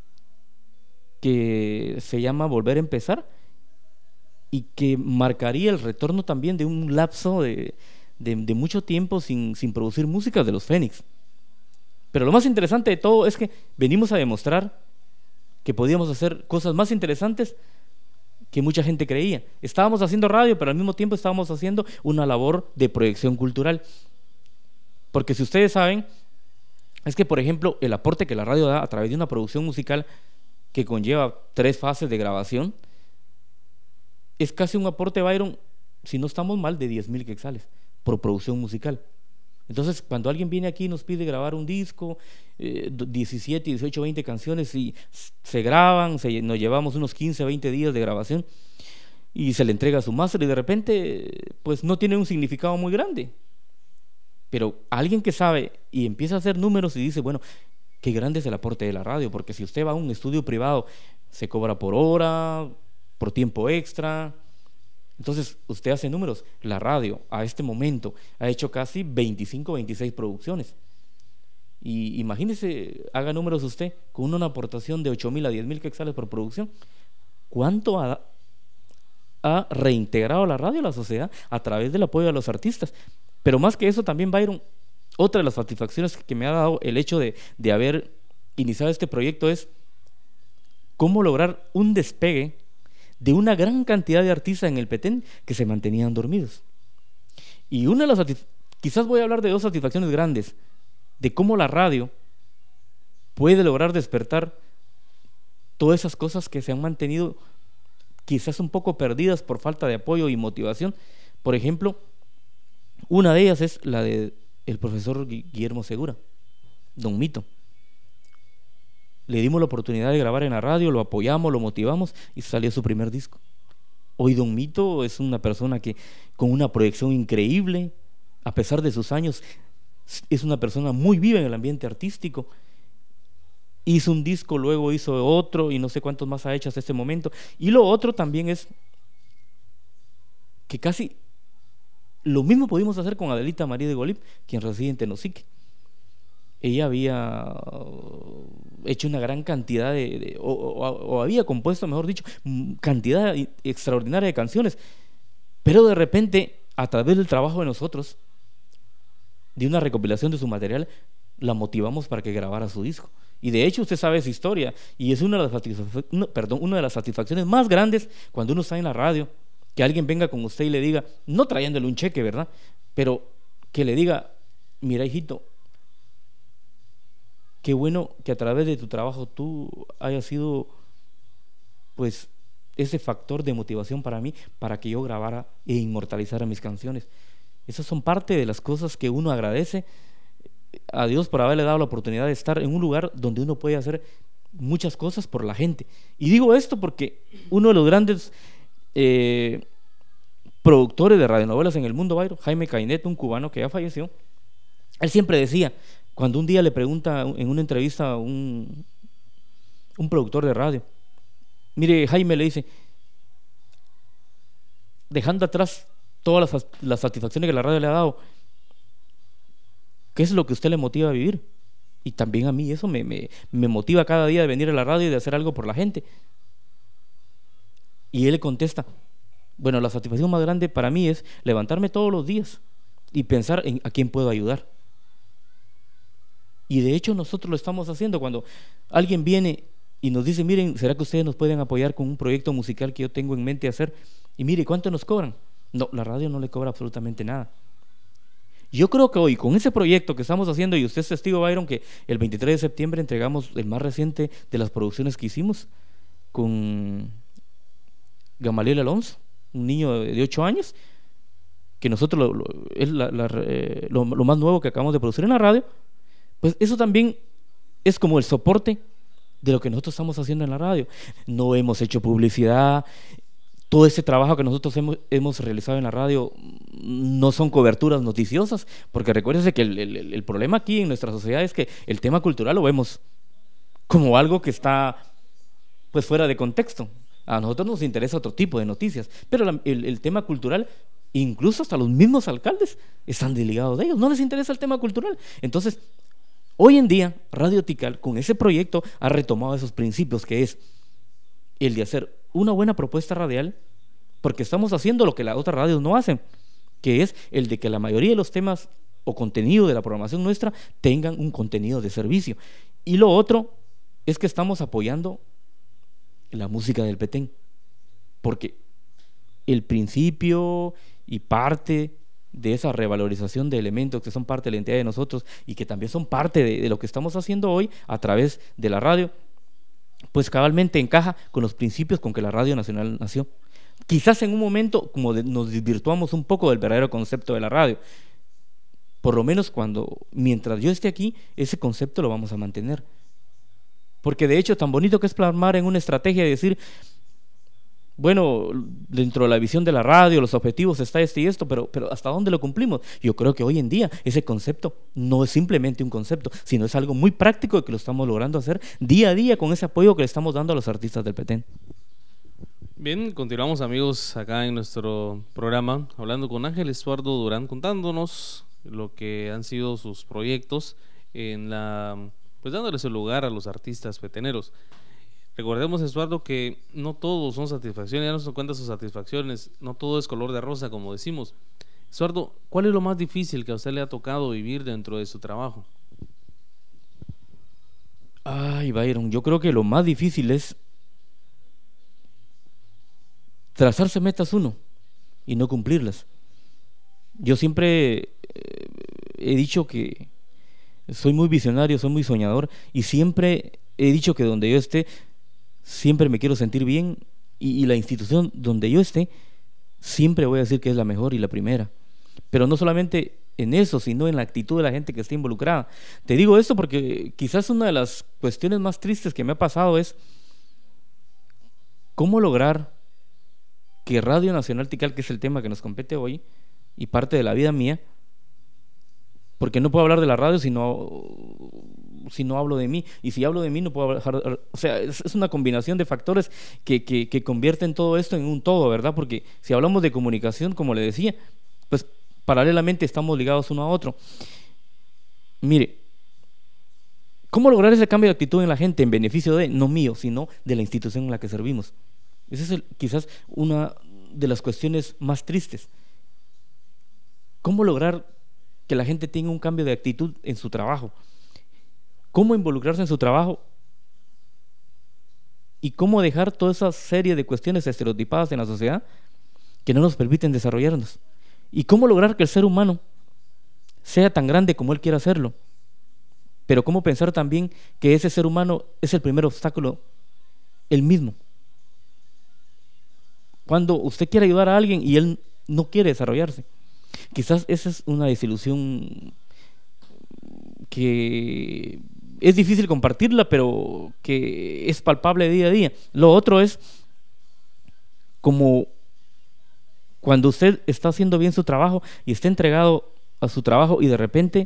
que se llama Volver a Empezar, y que marcaría el retorno también de un lapso de mucho tiempo sin producir música de los Fénix. Pero lo más interesante de todo es que venimos a demostrar que podíamos hacer cosas más interesantes que mucha gente creía. Estábamos haciendo radio, pero al mismo tiempo estábamos haciendo una labor de proyección cultural. Porque si ustedes saben, es que, por ejemplo, el aporte que la radio da a través de una producción musical que conlleva 3 fases de grabación, es casi un aporte, Byron, si no estamos mal, de 10,000 quetzales por producción musical. Entonces, cuando alguien viene aquí y nos pide grabar un disco, 17, 18, 20 canciones, y se graban, nos llevamos unos 15, 20 días de grabación, y se le entrega su máster, y de repente pues no tiene un significado muy grande. Pero alguien que sabe y empieza a hacer números y dice, bueno, qué grande es el aporte de la radio, porque si usted va a un estudio privado, se cobra por hora, por tiempo extra, Entonces, usted hace números. La radio, a este momento, ha hecho casi 25, 26 producciones. Y imagínese, haga números usted, con una aportación de 8,000 a 10,000 quetzales por producción. ¿Cuánto ha reintegrado la radio a la sociedad a través del apoyo a los artistas? Pero más que eso, también, Byron, otra de las satisfacciones que me ha dado el hecho de haber iniciado este proyecto es cómo lograr un despegue de una gran cantidad de artistas en el Petén que se mantenían dormidos. Y una de las quizás voy a hablar de dos satisfacciones grandes, de cómo la radio puede lograr despertar todas esas cosas que se han mantenido quizás un poco perdidas por falta de apoyo y motivación. Por ejemplo, una de ellas es la de el profesor Guillermo Segura, Don Mito. Le dimos la oportunidad de grabar en la radio, lo apoyamos, lo motivamos y salió su primer disco. Hoy Don Mito es una persona que con una proyección increíble, a pesar de sus años, es una persona muy viva en el ambiente artístico. Hizo un disco, luego hizo otro y no sé cuántos más ha hecho hasta este momento. Y lo otro también es que casi lo mismo pudimos hacer con Adelita María de Golip, quien reside en Tenosique. Ella había hecho una gran cantidad o había compuesto, mejor dicho, cantidad extraordinaria de canciones, pero de repente, a través del trabajo de nosotros, de una recopilación de su material, la motivamos para que grabara su disco. Y de hecho usted sabe esa historia, y es una de las satisfacciones más grandes cuando uno está en la radio, que alguien venga con usted y le diga, no trayéndole un cheque, ¿verdad?, pero que le diga, mira, hijito, qué bueno que a través de tu trabajo tú hayas sido, pues, ese factor de motivación para mí, para que yo grabara e inmortalizara mis canciones. Esas son parte de las cosas que uno agradece a Dios por haberle dado la oportunidad de estar en un lugar donde uno puede hacer muchas cosas por la gente. Y digo esto porque uno de los grandes productores de radionovelas en el mundo, Byron, Jaime Cainet, un cubano que ya falleció, él siempre decía, cuando un día le pregunta en una entrevista a un productor de radio, mire, Jaime, le dice, dejando atrás todas las satisfacciones que la radio le ha dado, ¿qué es lo que a usted le motiva a vivir? Y también a mí eso me motiva cada día de venir a la radio y de hacer algo por la gente. Y él le contesta, bueno, la satisfacción más grande para mí es levantarme todos los días y pensar en a quién puedo ayudar. Y de hecho nosotros lo estamos haciendo cuando alguien viene y nos dice, miren, ¿será que ustedes nos pueden apoyar con un proyecto musical que yo tengo en mente hacer? Y mire, ¿cuánto nos cobran? No, la radio no le cobra absolutamente nada. Yo creo que hoy, con ese proyecto que estamos haciendo, y usted es testigo, Byron, que el 23 de septiembre entregamos el más reciente de las producciones que hicimos con Gamaliel Alonso, un niño de 8 años, que nosotros es lo más nuevo que acabamos de producir en la radio. Pues eso también es como el soporte de lo que nosotros estamos haciendo en la radio. No hemos hecho publicidad, todo ese trabajo que nosotros hemos realizado en la radio no son coberturas noticiosas, porque recuérdese que el problema aquí en nuestra sociedad es que el tema cultural lo vemos como algo que está pues fuera de contexto. A nosotros nos interesa otro tipo de noticias, pero el tema cultural, incluso hasta los mismos alcaldes están desligados de ellos, no les interesa el tema cultural. Entonces, hoy en día, Radio Tikal, con ese proyecto, ha retomado esos principios, que es el de hacer una buena propuesta radial, porque estamos haciendo lo que las otras radios no hacen, que es el de que la mayoría de los temas o contenido de la programación nuestra tengan un contenido de servicio. Y lo otro es que estamos apoyando la música del Petén, porque el principio y parte de esa revalorización de elementos que son parte de la identidad de nosotros y que también son parte de lo que estamos haciendo hoy a través de la radio, pues cabalmente encaja con los principios con que la Radio Nacional nació. Quizás en un momento como nos desvirtuamos un poco del verdadero concepto de la radio. Por lo menos mientras yo esté aquí, ese concepto lo vamos a mantener. Porque de hecho, tan bonito que es plasmar en una estrategia y decir, bueno, dentro de la visión de la radio, los objetivos está este y esto, pero ¿hasta dónde lo cumplimos? Yo creo que hoy en día ese concepto no es simplemente un concepto, sino es algo muy práctico y que lo estamos logrando hacer día a día con ese apoyo que le estamos dando a los artistas del Petén.
Bien, continuamos amigos acá en nuestro programa hablando con Ángel Estuardo Durán, contándonos lo que han sido sus proyectos pues dándole su lugar a los artistas peteneros. Recordemos, Estuardo, que no todos son satisfacciones, ya nos cuenta sus satisfacciones, no todo es color de rosa, como decimos. Estuardo, ¿cuál es lo más difícil que a usted le ha tocado vivir dentro de su trabajo?
Ay, Byron, yo creo que lo más difícil es trazarse metas uno y no cumplirlas. Yo siempre he dicho que soy muy visionario, soy muy soñador y siempre he dicho que donde yo esté, siempre me quiero sentir bien y la institución donde yo esté, siempre voy a decir que es la mejor y la primera. Pero no solamente en eso, sino en la actitud de la gente que está involucrada. Te digo esto porque quizás una de las cuestiones más tristes que me ha pasado es cómo lograr que Radio Nacional Tikal, que es el tema que nos compete hoy y parte de la vida mía, porque no puedo hablar de la radio si no hablo de mí, y si hablo de mí no puedo hablar, o sea, es una combinación de factores que convierten todo esto en un todo, ¿verdad? Porque si hablamos de comunicación, como le decía, pues paralelamente estamos ligados uno a otro. Mire, ¿cómo lograr ese cambio de actitud en la gente en beneficio no mío, sino de la institución en la que servimos? Esa es quizás una de las cuestiones más tristes. ¿Cómo lograr que la gente tenga un cambio de actitud en su trabajo? ¿Cómo involucrarse en su trabajo? ¿Y cómo dejar toda esa serie de cuestiones estereotipadas en la sociedad que no nos permiten desarrollarnos? ¿Y cómo lograr que el ser humano sea tan grande como él quiera hacerlo? Pero cómo pensar también que ese ser humano es el primer obstáculo, él mismo. Cuando usted quiere ayudar a alguien y él no quiere desarrollarse. Quizás esa es una desilusión que es difícil compartirla, pero que es palpable día a día. Lo otro es como cuando usted está haciendo bien su trabajo y está entregado a su trabajo y de repente,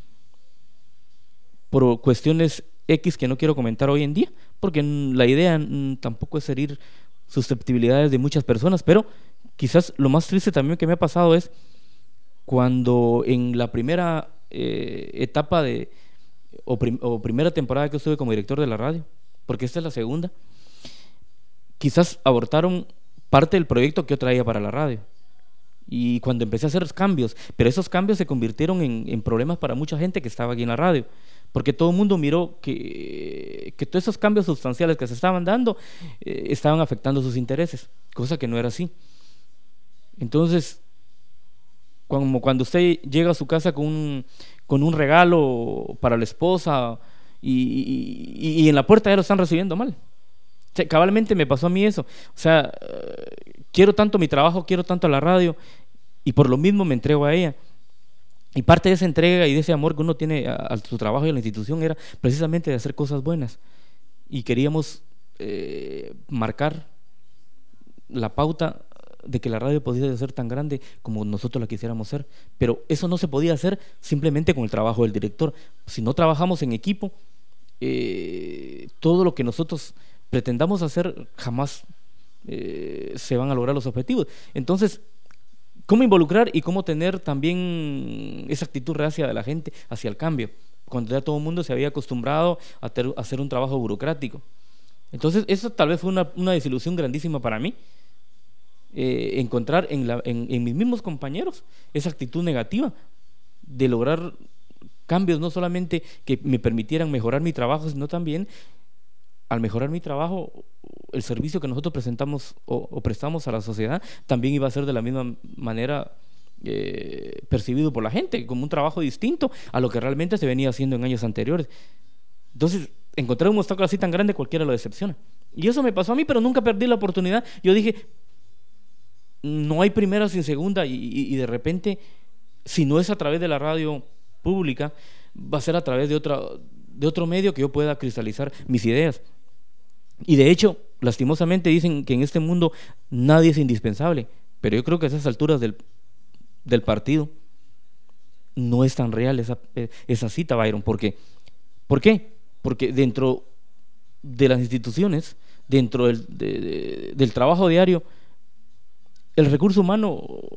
por cuestiones X que no quiero comentar hoy en día, porque la idea tampoco es herir susceptibilidades de muchas personas, pero quizás lo más triste también que me ha pasado es cuando en la primera etapa o primera temporada que estuve como director de la radio, porque esta es la segunda, quizás abortaron parte del proyecto que yo traía para la radio. Y cuando empecé a hacer cambios, pero esos cambios se convirtieron en problemas para mucha gente que estaba aquí en la radio, porque todo el mundo miró que todos esos cambios sustanciales que se estaban dando estaban afectando sus intereses, cosa que no era así. Entonces, como cuando usted llega a su casa con un regalo para la esposa y en la puerta ya lo están recibiendo mal. O sea, cabalmente me pasó a mí eso. O sea, quiero tanto mi trabajo, quiero tanto la radio y por lo mismo me entrego a ella. Y parte de esa entrega y de ese amor que uno tiene a su trabajo y a la institución era precisamente de hacer cosas buenas. Y queríamos marcar la pauta de que la radio podía ser tan grande como nosotros la quisiéramos ser, pero eso no se podía hacer simplemente con el trabajo del director. Si no trabajamos en equipo, todo lo que nosotros pretendamos hacer jamás se van a lograr los objetivos. Entonces, ¿cómo involucrar y cómo tener también esa actitud reacia de la gente hacia el cambio? Cuando ya todo el mundo se había acostumbrado a hacer un trabajo burocrático. Entonces, eso tal vez fue una desilusión grandísima para mí. Encontrar en mis mismos compañeros esa actitud negativa de lograr cambios, no solamente que me permitieran mejorar mi trabajo, sino también al mejorar mi trabajo, el servicio que nosotros presentamos o prestamos a la sociedad también iba a ser de la misma manera percibido por la gente, como un trabajo distinto a lo que realmente se venía haciendo en años anteriores. Entonces, encontrar un obstáculo así tan grande, cualquiera lo decepciona. Y eso me pasó a mí, pero nunca perdí la oportunidad. Yo dije, no hay primera sin segunda, y de repente, si no es a través de la radio pública, va a ser a través de otro medio que yo pueda cristalizar mis ideas. Y de hecho, lastimosamente dicen que en este mundo nadie es indispensable, pero yo creo que a esas alturas del partido no es tan real esa cita, Byron. ¿Por qué? Porque dentro de las instituciones dentro del trabajo diario, el recurso humano,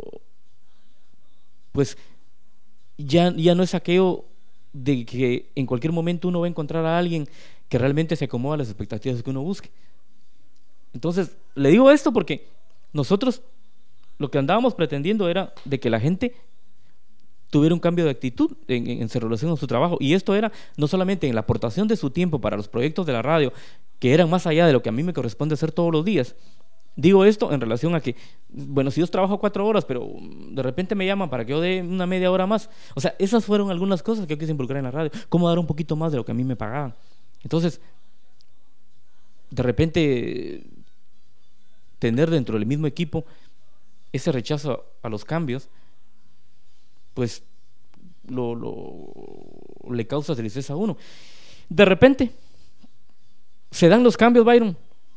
pues ya no es aquello de que en cualquier momento uno va a encontrar a alguien que realmente se acomoda a las expectativas que uno busque. Entonces, le digo esto porque nosotros lo que andábamos pretendiendo era de que la gente tuviera un cambio de actitud en relación a su trabajo, y esto era no solamente en la aportación de su tiempo para los proyectos de la radio, que eran más allá de lo que a mí me corresponde hacer todos los días. Digo esto en relación a que, bueno, si yo trabajo 4 horas, pero de repente me llaman para que yo dé una media hora más. O sea, esas fueron algunas cosas que yo quise involucrar en la radio. Cómo dar un poquito más de lo que a mí me pagaban. Entonces, de repente, tener dentro del mismo equipo ese rechazo a los cambios, pues le causa tristeza a uno. De repente, se dan los cambios, Byron,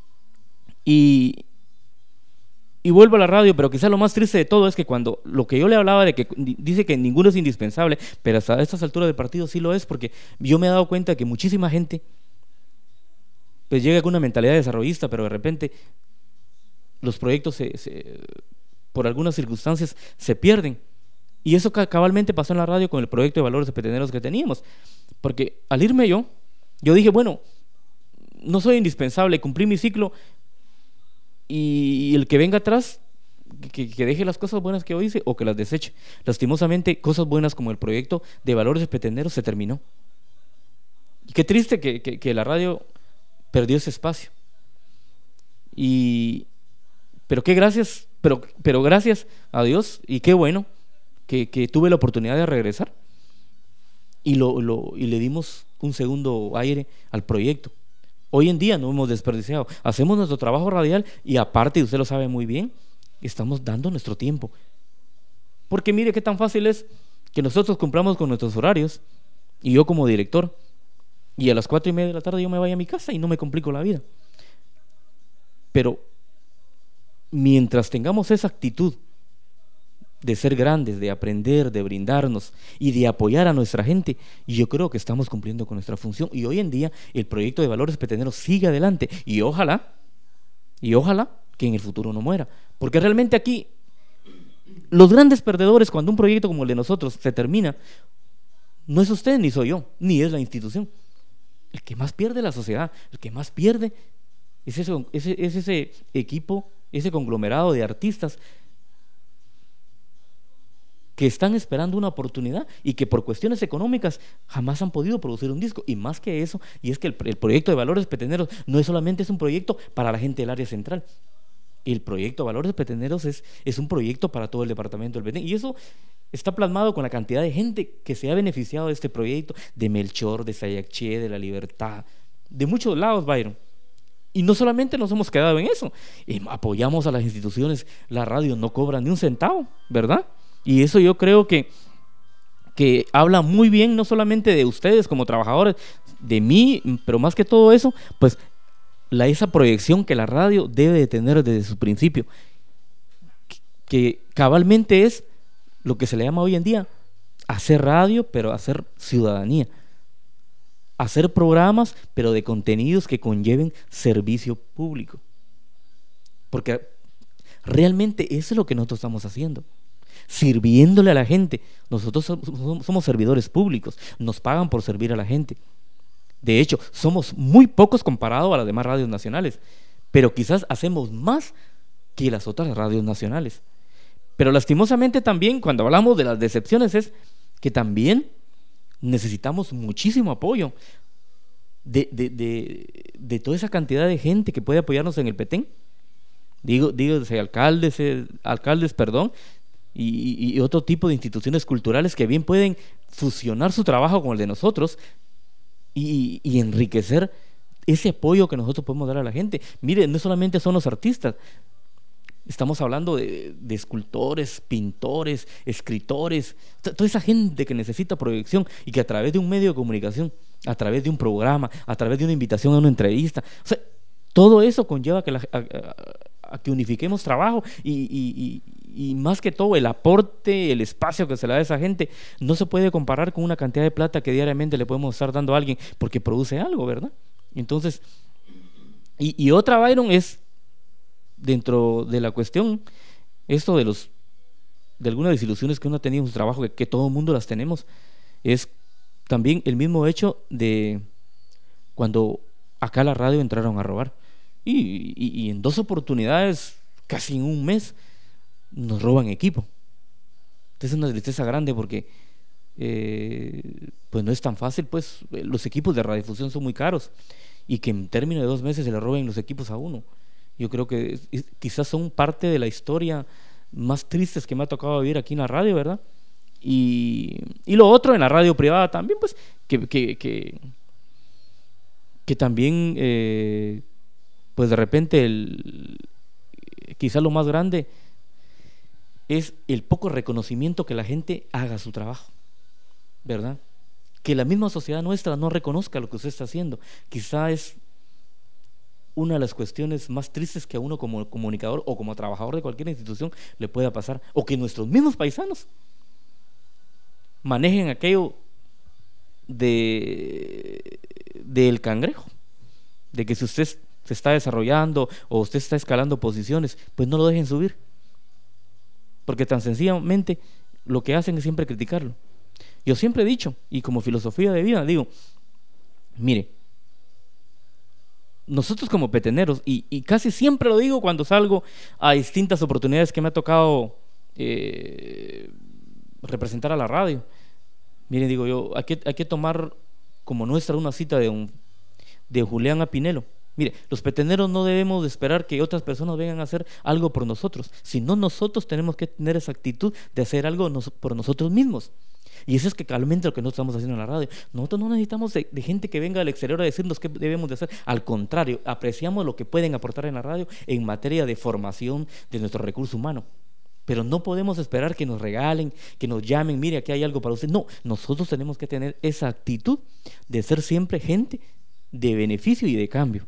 y vuelvo a la radio, pero quizás lo más triste de todo es que cuando lo que yo le hablaba de que dice que ninguno es indispensable, pero hasta estas alturas del partido sí lo es, porque yo me he dado cuenta que muchísima gente pues llega con una mentalidad desarrollista, pero de repente los proyectos por algunas circunstancias se pierden. Y eso cabalmente pasó en la radio con el proyecto de valores peteneros que teníamos, porque al irme yo dije, bueno, no soy indispensable, cumplí mi ciclo, y el que venga atrás que deje las cosas buenas que yo hice o que las deseche. Lastimosamente, cosas buenas como el proyecto de valores peteneros se terminó, y qué triste que la radio perdió ese espacio. Pero gracias a Dios, y qué bueno que tuve la oportunidad de regresar y le dimos un segundo aire al proyecto. Hoy en día no hemos desperdiciado, hacemos nuestro trabajo radial, y aparte, usted lo sabe muy bien, estamos dando nuestro tiempo, porque mire qué tan fácil es que nosotros cumplamos con nuestros horarios, y yo como director, y a las 4:30 de la tarde yo me vaya a mi casa y no me complico la vida. Pero mientras tengamos esa actitud de ser grandes, de aprender, de brindarnos y de apoyar a nuestra gente, yo creo que estamos cumpliendo con nuestra función. Y hoy en día el proyecto de valores peteneros sigue adelante, y ojalá que en el futuro no muera, porque realmente aquí los grandes perdedores cuando un proyecto como el de nosotros se termina no es usted, ni soy yo, ni es la institución. El que más pierde es la sociedad, el que más pierde es ese equipo, ese conglomerado de artistas que están esperando una oportunidad y que por cuestiones económicas jamás han podido producir un disco. Y más que eso, y es que el proyecto de valores peteneros no es solamente un proyecto para la gente del área central. El proyecto de valores peteneros es un proyecto para todo el departamento del Petén, y eso está plasmado con la cantidad de gente que se ha beneficiado de este proyecto, de Melchor, de Sayacché, de La Libertad, de muchos lados, Byron. Y no solamente nos hemos quedado en eso, apoyamos a las instituciones. La radio no cobra ni un centavo, ¿verdad? Y eso yo creo que habla muy bien, no solamente de ustedes como trabajadores, de mí, pero más que todo eso, pues esa proyección que la radio debe de tener desde su principio, que cabalmente es lo que se le llama hoy en día hacer radio, pero hacer ciudadanía, hacer programas, pero de contenidos que conlleven servicio público, porque realmente eso es lo que nosotros estamos haciendo, sirviéndole a la gente. Nosotros somos servidores públicos, nos pagan por servir a la gente. De hecho, somos muy pocos comparados a las demás radios nacionales, pero quizás hacemos más que las otras radios nacionales. Pero lastimosamente también, cuando hablamos de las decepciones, es que también necesitamos muchísimo apoyo de toda esa cantidad de gente que puede apoyarnos en el Petén. Digo alcaldes, y otro tipo de instituciones culturales que bien pueden fusionar su trabajo con el de nosotros y enriquecer ese apoyo que nosotros podemos dar a la gente. Mire, no solamente son los artistas, estamos hablando de escultores, pintores, escritores, toda esa gente que necesita proyección y que a través de un medio de comunicación, a través de un programa, a través de una invitación a una entrevista, o sea, todo eso conlleva a que unifiquemos trabajo y más que todo el aporte, el espacio que se le da a esa gente no se puede comparar con una cantidad de plata que diariamente le podemos estar dando a alguien porque produce algo, ¿verdad? Entonces, Y otra, Byron, es dentro de la cuestión, esto de algunas desilusiones que uno ha tenido en su trabajo, que todo el mundo las tenemos, es también el mismo hecho de cuando acá a la radio entraron a robar. Y en 2 oportunidades, casi en un mes, nos roban equipo. Entonces es una tristeza grande porque pues no es tan fácil, pues los equipos de radiodifusión son muy caros, y que en términos de 2 meses se le roben los equipos a uno. Yo creo que quizás son parte de la historia más tristes que me ha tocado vivir aquí en la radio, ¿verdad? Y lo otro en la radio privada también, pues que también pues de repente quizás lo más grande es el poco reconocimiento que la gente haga su trabajo, ¿verdad? Que la misma sociedad nuestra no reconozca lo que usted está haciendo. Quizá es una de las cuestiones más tristes que a uno como comunicador o como trabajador de cualquier institución le pueda pasar, o que nuestros mismos paisanos manejen aquello del cangrejo, de que si usted se está desarrollando o usted está escalando posiciones, pues no lo dejen subir, porque tan sencillamente lo que hacen es siempre criticarlo. Yo siempre he dicho, y como filosofía de vida digo, mire, nosotros como peteneros, y casi siempre lo digo cuando salgo a distintas oportunidades que me ha tocado representar a la radio, miren, digo yo, hay que tomar como nuestra una cita de Julián Apinelo. Mire, los peteneros no debemos de esperar que otras personas vengan a hacer algo por nosotros, sino nosotros tenemos que tener esa actitud de hacer algo por nosotros mismos. Y eso es que realmente lo que nosotros estamos haciendo en la radio. Nosotros no necesitamos de gente que venga del exterior a decirnos qué debemos de hacer. Al contrario, apreciamos lo que pueden aportar en la radio en materia de formación de nuestro recurso humano. Pero no podemos esperar que nos regalen, que nos llamen, mire, aquí hay algo para usted. No, nosotros tenemos que tener esa actitud de ser siempre gente de beneficio y de cambio.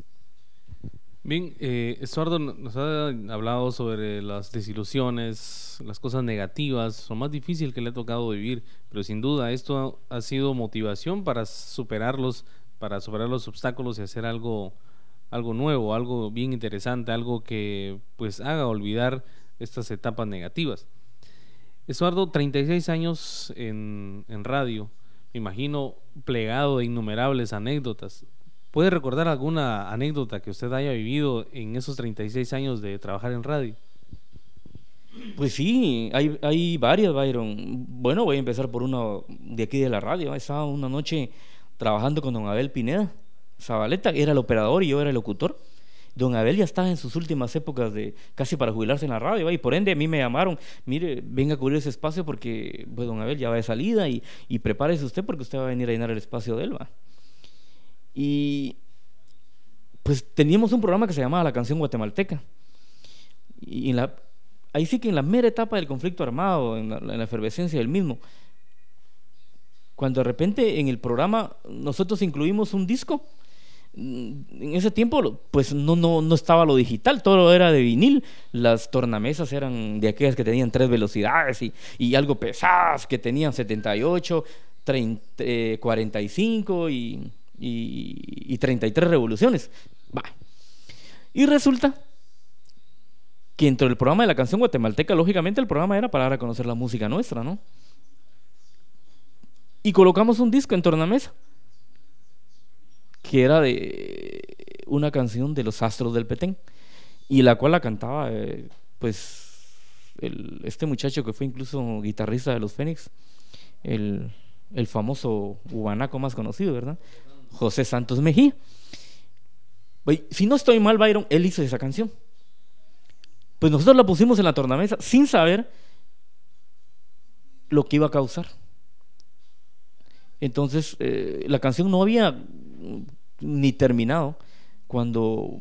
Bien, Estuardo nos ha hablado sobre las desilusiones, las cosas negativas, lo más difícil que le ha tocado vivir, pero sin duda esto ha sido motivación para superar los obstáculos y hacer algo nuevo, algo bien interesante, algo que pues haga olvidar estas etapas negativas. Estuardo, 36 años en radio, me imagino plegado de innumerables anécdotas. ¿Puede recordar alguna anécdota que usted haya vivido en esos 36 años de trabajar en radio?
Pues sí, hay varias, Byron. Bueno, voy a empezar por una de aquí de la radio. Estaba una noche trabajando con don Abel Pineda Zabaleta, era el operador y yo era el locutor. Don Abel ya estaba en sus últimas épocas de casi para jubilarse en la radio, y por ende a mí me llamaron, mire, venga a cubrir ese espacio porque pues don Abel ya va de salida y prepárese usted porque usted va a venir a llenar el espacio de él, ¿va? Y pues teníamos un programa que se llamaba La Canción Guatemalteca, y ahí sí que en la mera etapa del conflicto armado, en la efervescencia del mismo, cuando de repente en el programa nosotros incluimos un disco. En ese tiempo pues no estaba lo digital, todo era de vinil. Las tornamesas eran de aquellas que tenían 3 velocidades y algo pesadas, que tenían 78, 45 y 33 revoluciones. Y resulta que dentro del programa de La Canción Guatemalteca, lógicamente el programa era para dar a conocer la música nuestra, ¿no? Y colocamos un disco en tornamesa que era de una canción de los Astros del Petén, y la cual la cantaba pues este muchacho que fue incluso guitarrista de los Fénix, el famoso guanaco más conocido, ¿verdad? José Santos Mejía. Si no estoy mal, Byron, él hizo esa canción. Pues nosotros la pusimos en la tornamesa sin saber lo que iba a causar. Entonces la canción no había ni terminado cuando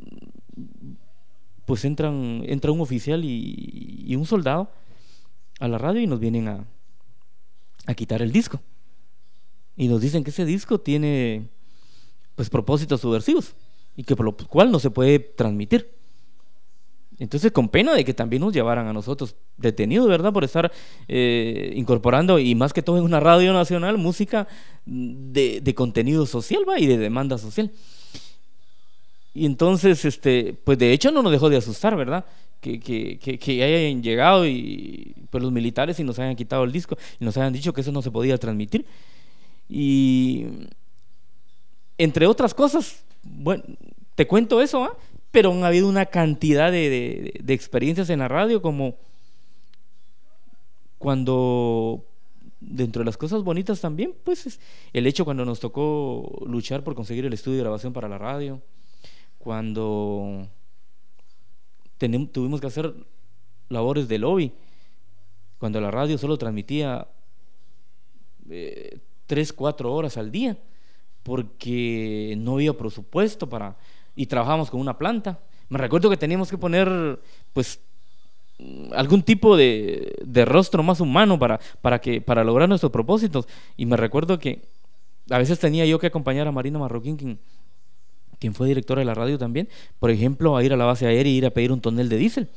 pues entra un oficial y un soldado a la radio y nos vienen a quitar el disco, y nos dicen que ese disco tiene pues propósitos subversivos y que por lo cual no se puede transmitir. Entonces, con pena de que también nos llevaran a nosotros detenidos, ¿verdad? Por estar incorporando, y más que todo en una radio nacional, música de contenido social, ¿va? Y de demanda social. Y entonces, pues de hecho no nos dejó de asustar, ¿verdad? Que hayan llegado y pues los militares y nos hayan quitado el disco y nos hayan dicho que eso no se podía transmitir. Y entre otras cosas, bueno, te cuento eso, ¿eh? Pero han habido una cantidad de experiencias en la radio, como cuando, dentro de las cosas bonitas también, pues es el hecho cuando nos tocó luchar por conseguir el estudio de grabación para la radio, cuando tuvimos que hacer labores de lobby, cuando la radio solo transmitía 3-4 horas al día, porque no había presupuesto y trabajábamos con una planta. Me recuerdo que teníamos que poner pues algún tipo de rostro más humano para lograr nuestros propósitos. Y me recuerdo que a veces tenía yo que acompañar a Marina Marroquín, quien fue directora de la radio también, por ejemplo, a ir a la base aérea y ir a pedir un tonel de diésel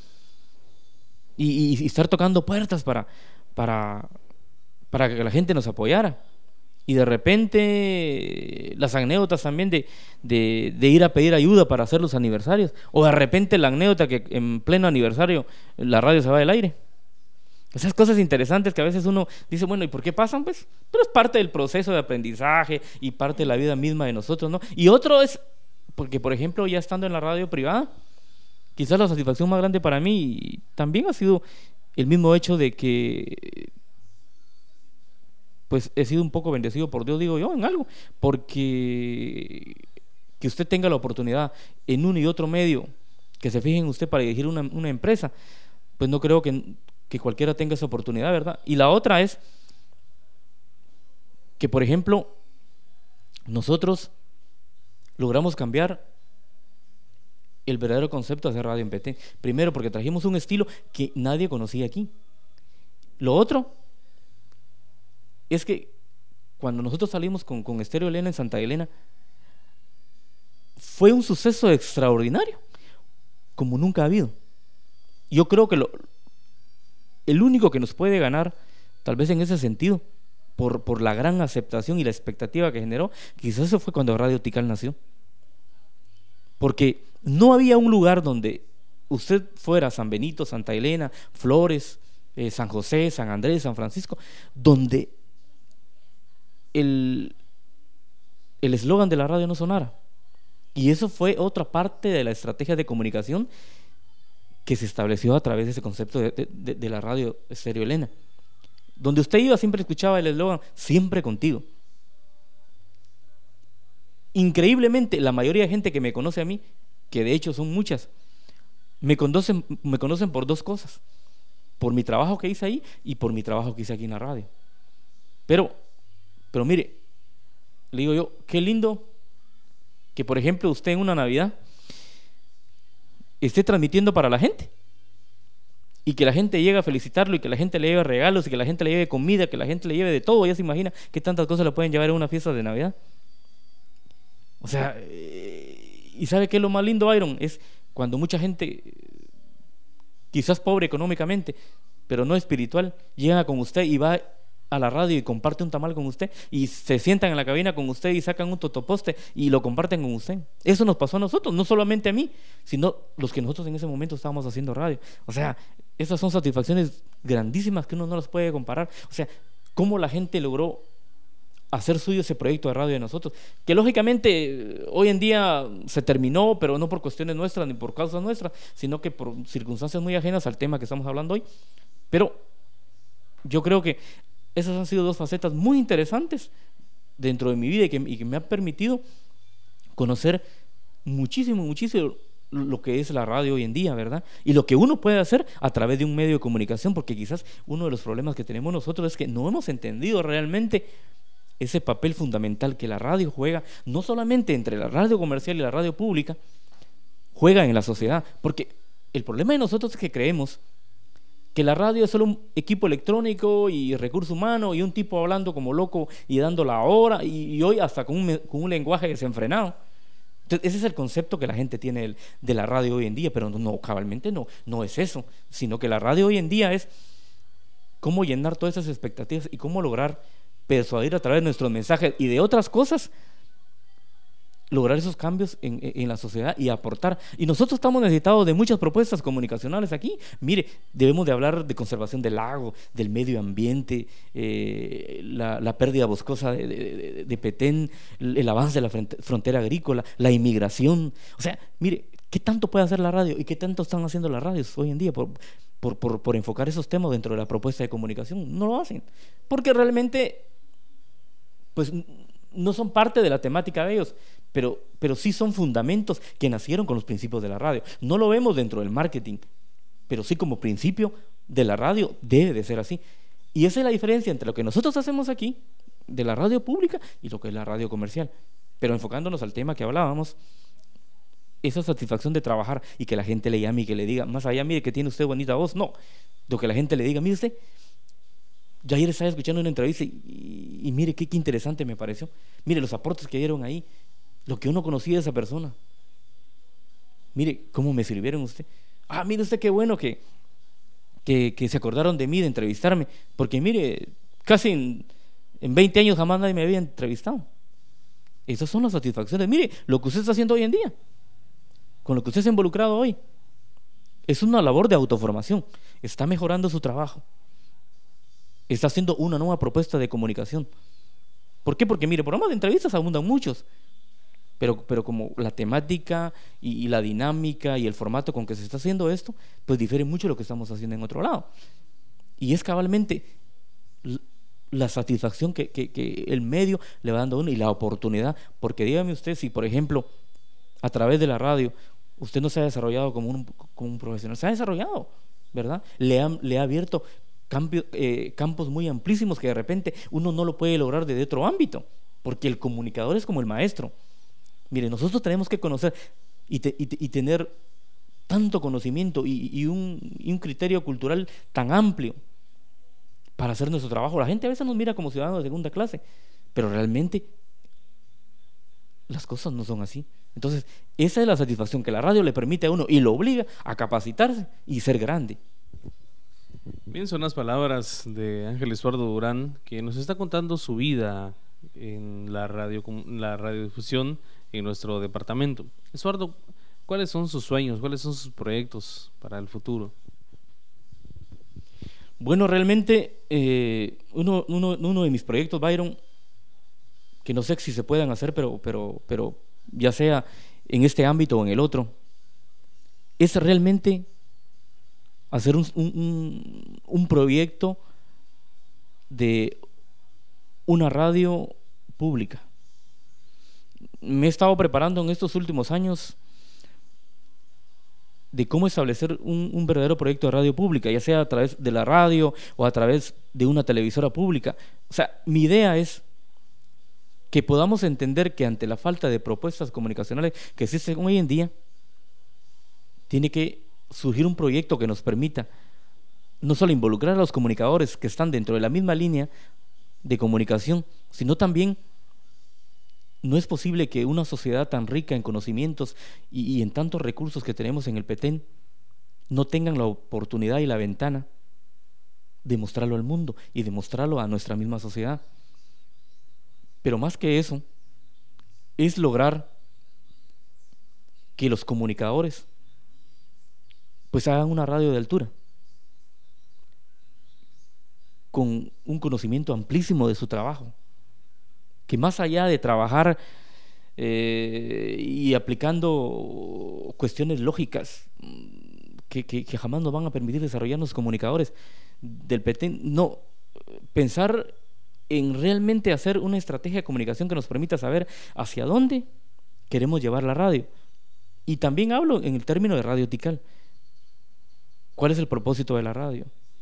y estar tocando puertas para que la gente nos apoyara. Y de repente las anécdotas también de ir a pedir ayuda para hacer los aniversarios, o de repente la anécdota que en pleno aniversario la radio se va del aire. Esas cosas interesantes que a veces uno dice, bueno, ¿y por qué pasan? Pues, pero es parte del proceso de aprendizaje y parte de la vida misma de nosotros, ¿no? Y otro es porque, por ejemplo, ya estando en la radio privada, quizás la satisfacción más grande para mí también ha sido el mismo hecho de que pues he sido un poco bendecido por Dios, digo yo, en algo, porque que usted tenga la oportunidad en uno y otro medio, que se fije en usted para dirigir una empresa, pues no creo que cualquiera tenga esa oportunidad, ¿verdad? Y la otra es que, por ejemplo, nosotros logramos cambiar el verdadero concepto de hacer radio en Petén. Primero, porque trajimos un estilo que nadie conocía aquí. Lo otro es que cuando nosotros salimos con Estéreo Elena en Santa Elena, fue un suceso extraordinario, como nunca ha habido. Yo creo que el único que nos puede ganar, tal vez en ese sentido, por la gran aceptación y la expectativa que generó, quizás eso fue cuando Radio Tikal nació. Porque no había un lugar donde usted fuera, San Benito, Santa Elena, Flores, San José, San Andrés, San Francisco, donde el eslogan de la radio no sonara. Y eso fue otra parte de la estrategia de comunicación que se estableció a través de ese concepto de la radio Estéreo Elena. Donde usted iba siempre escuchaba el eslogan, siempre contigo. Increíblemente, la mayoría de gente que me conoce a mí, que de hecho son muchas, me conocen por dos cosas: por mi trabajo que hice ahí y por mi trabajo que hice aquí en la radio. Pero mire, le digo yo, qué lindo que, por ejemplo, usted en una Navidad esté transmitiendo para la gente y que la gente llegue a felicitarlo y que la gente le lleve regalos y que la gente le lleve comida, que la gente le lleve de todo. Ya se imagina qué tantas cosas le pueden llevar a una fiesta de Navidad. O sea, ¿y sabe qué es lo más lindo, Iron? Es cuando mucha gente, quizás pobre económicamente, pero no espiritual, llega con usted y va a la radio y comparte un tamal con usted y se sientan en la cabina con usted y sacan un totoposte y lo comparten con usted. Eso nos pasó a nosotros, no solamente a mí, sino los que nosotros en ese momento estábamos haciendo radio. O sea, esas son satisfacciones grandísimas que uno no las puede comparar. O sea, cómo la gente logró hacer suyo ese proyecto de radio de nosotros, que lógicamente hoy en día se terminó, pero no por cuestiones nuestras ni por causas nuestras, sino que por circunstancias muy ajenas al tema que estamos hablando hoy. Pero yo creo que esas han sido dos facetas muy interesantes dentro de mi vida y que me ha permitido conocer muchísimo lo que es la radio hoy en día, ¿verdad? Y lo que uno puede hacer a través de un medio de comunicación, porque quizás uno de los problemas que tenemos nosotros es que no hemos entendido realmente ese papel fundamental que la radio juega, no solamente entre la radio comercial y la radio pública, juega en la sociedad. Porque el problema de nosotros es que creemos que la radio es solo un equipo electrónico y recurso humano y un tipo hablando como loco y dando la hora y hoy hasta con un lenguaje desenfrenado. Entonces, ese es el concepto que la gente tiene de la radio hoy en día, pero no, cabalmente no es eso, sino que la radio hoy en día es cómo llenar todas esas expectativas y cómo lograr persuadir a través de nuestros mensajes y de otras cosas lograr esos cambios en la sociedad y aportar. Y nosotros estamos necesitados de muchas propuestas comunicacionales aquí. Mire, debemos de hablar de conservación del lago, del medio ambiente, la pérdida boscosa de Petén, el avance de la frontera agrícola, la inmigración. O sea, mire, ¿qué tanto puede hacer la radio y qué tanto están haciendo las radios hoy en día por enfocar esos temas dentro de la propuesta de comunicación? No lo hacen, porque realmente pues no son parte de la temática de ellos, pero sí son fundamentos que nacieron con los principios de la radio. No lo vemos dentro del marketing, pero sí como principio de la radio debe de ser así. Y esa es la diferencia entre lo que nosotros hacemos aquí, de la radio pública, y lo que es la radio comercial. Pero enfocándonos al tema que hablábamos, esa satisfacción de trabajar y que la gente le llame y que le diga, más allá, mire que tiene usted bonita voz, no, lo que la gente le diga, mire usted, yo ayer estaba escuchando una entrevista y mire qué interesante me pareció, mire los aportes que dieron ahí, lo que uno conocía de esa persona, mire cómo me sirvieron usted, mire usted qué bueno que se acordaron de mí, de entrevistarme, porque mire, casi en 20 años jamás nadie me había entrevistado. Esas son las satisfacciones. Mire, lo que usted está haciendo hoy en día, con lo que usted se ha involucrado hoy, es una labor de autoformación. Está mejorando su trabajo. Está haciendo una nueva propuesta de comunicación. ¿Por qué? Porque mire, programas de entrevistas abundan muchos, pero como la temática y la dinámica y el formato con que se está haciendo esto, pues difiere mucho de lo que estamos haciendo en otro lado. Y es cabalmente la satisfacción que el medio le va dando a uno y la oportunidad, porque dígame usted si, por ejemplo, a través de la radio, usted no se ha desarrollado como un profesional, se ha desarrollado, ¿verdad? Le ha abierto campos muy amplísimos que de repente uno no lo puede lograr desde otro ámbito, porque el comunicador es como el maestro. Mire, nosotros tenemos que conocer y tener tanto conocimiento y un criterio cultural tan amplio para hacer nuestro trabajo. La gente a veces nos mira como ciudadanos de segunda clase, pero realmente las cosas no son así. Entonces, esa es la satisfacción que la radio le permite a uno y lo obliga a capacitarse y ser grande.
Bien, son las palabras de Ángel Estuardo Durán, que nos está contando su vida en la radiodifusión en nuestro departamento. Estuardo, ¿cuáles son sus sueños? ¿Cuáles son sus proyectos para el futuro?
Bueno, realmente uno de mis proyectos, Byron, que no sé si se puedan hacer, pero ya sea en este ámbito o en el otro, es realmente hacer un proyecto de una radio pública. Me he estado preparando en estos últimos años de cómo establecer un verdadero proyecto de radio pública, ya sea a través de la radio o a través de una televisora pública. O sea, mi idea es que podamos entender que ante la falta de propuestas comunicacionales que existen hoy en día, tiene que surgir un proyecto que nos permita no solo involucrar a los comunicadores que están dentro de la misma línea de comunicación, sino también no es posible que una sociedad tan rica en conocimientos y en tantos recursos que tenemos en el Petén no tengan la oportunidad y la ventana de mostrarlo al mundo y de mostrarlo a nuestra misma sociedad. Pero más que eso, es lograr que los comunicadores pues hagan una radio de altura, con un conocimiento amplísimo de su trabajo, que más allá de trabajar y aplicando cuestiones lógicas que jamás nos van a permitir desarrollarnos comunicadores del Petén, no, pensar en realmente hacer una estrategia de comunicación que nos permita saber hacia dónde queremos llevar la radio. Y también hablo en el término de radiotical. ¿Cuál es el propósito de la radio?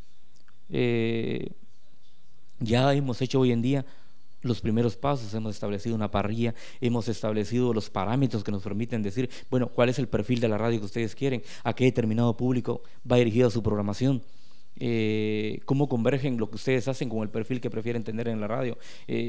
Ya hemos hecho hoy en día los primeros pasos, hemos establecido una parrilla, hemos establecido los parámetros que nos permiten decir, bueno, cuál es el perfil de la radio que ustedes quieren, a qué determinado público va dirigido su programación, cómo convergen lo que ustedes hacen con el perfil que prefieren tener en la radio,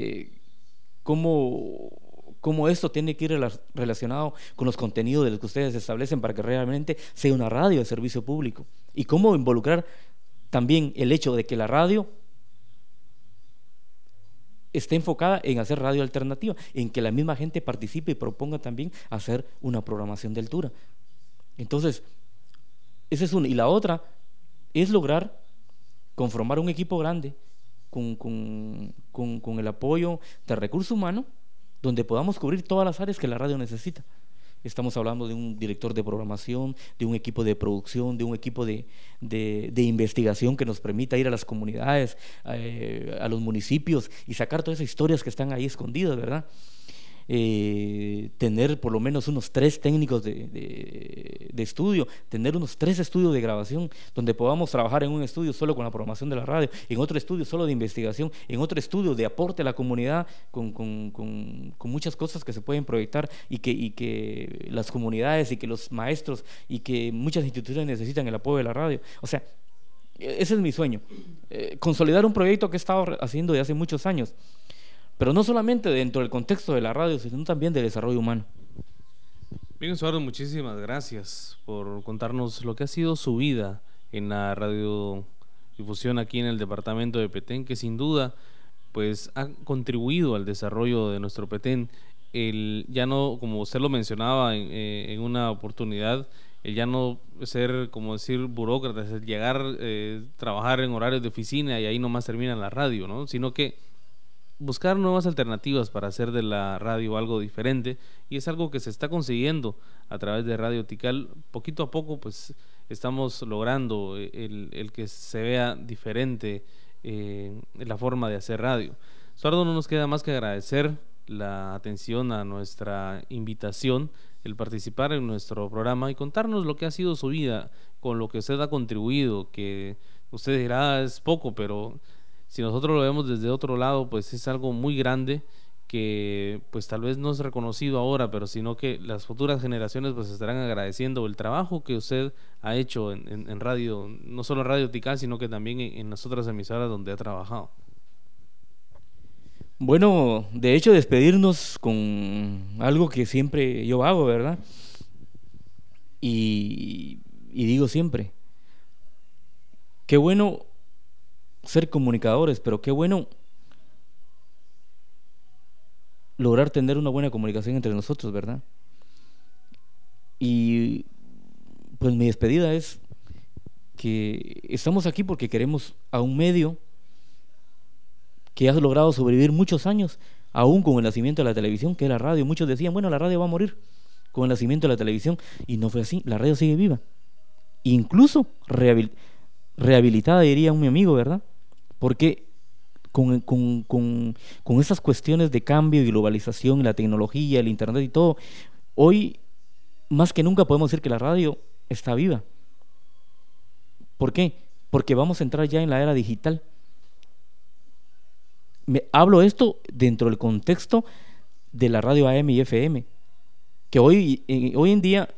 cómo esto tiene que ir relacionado con los contenidos de los que ustedes establecen para que realmente sea una radio de servicio público, y cómo involucrar también el hecho de que la radio está enfocada en hacer radio alternativa, en que la misma gente participe y proponga también hacer una programación de altura. Entonces, esa es una. Y la otra es lograr conformar un equipo grande con el apoyo de recursos humanos, donde podamos cubrir todas las áreas que la radio necesita. Estamos hablando de un director de programación, de un equipo de producción, de un equipo de investigación que nos permita ir a las comunidades, a los municipios y sacar todas esas historias que están ahí escondidas, ¿verdad? Tener por lo menos unos 3 técnicos de estudio, tener unos 3 estudios de grabación, donde podamos trabajar en un estudio solo con la programación de la radio, en otro estudio solo de investigación, en otro estudio de aporte a la comunidad con muchas cosas que se pueden proyectar y que las comunidades y que los maestros y que muchas instituciones necesitan el apoyo de la radio. O sea, ese es mi sueño, consolidar un proyecto que he estado haciendo desde hace muchos años, pero no solamente dentro del contexto de la radio, sino también del desarrollo humano.
Bien, Estuardo, muchísimas gracias por contarnos lo que ha sido su vida en la radiodifusión aquí en el departamento de Petén, que sin duda pues ha contribuido al desarrollo de nuestro Petén. El ya no, como usted lo mencionaba en una oportunidad, el ya no ser, como decir, burócratas, el llegar, trabajar en horarios de oficina y ahí nomás termina la radio, ¿no? Sino que buscar nuevas alternativas para hacer de la radio algo diferente, y es algo que se está consiguiendo a través de Radio Tikal. Poquito a poco pues estamos logrando el que se vea diferente la forma de hacer radio. Estuardo, no nos queda más que agradecer la atención a nuestra invitación, el participar en nuestro programa y contarnos lo que ha sido su vida, con lo que usted ha contribuido, que usted dirá es poco, pero si nosotros lo vemos desde otro lado, pues es algo muy grande que pues tal vez no es reconocido ahora, pero sino que las futuras generaciones pues estarán agradeciendo el trabajo que usted ha hecho en radio, no solo en Radio Tikal, sino que también en las otras emisoras donde ha trabajado.
Bueno, de hecho, despedirnos con algo que siempre yo hago, ¿verdad? Y digo siempre, qué bueno ser comunicadores, pero qué bueno lograr tener una buena comunicación entre nosotros, ¿verdad? Y pues mi despedida es que estamos aquí porque queremos a un medio que ha logrado sobrevivir muchos años, aún con el nacimiento de la televisión, que es la radio. Muchos decían, bueno, la radio va a morir con el nacimiento de la televisión, y no fue así. La radio sigue viva, incluso rehabilitada, diría mi amigo, ¿verdad? Porque con esas cuestiones de cambio y globalización, la tecnología, el internet y todo, hoy más que nunca podemos decir que la radio está viva. ¿Por qué? Porque vamos a entrar ya en la era digital. Hablo esto dentro del contexto de la radio AM y FM, que hoy en día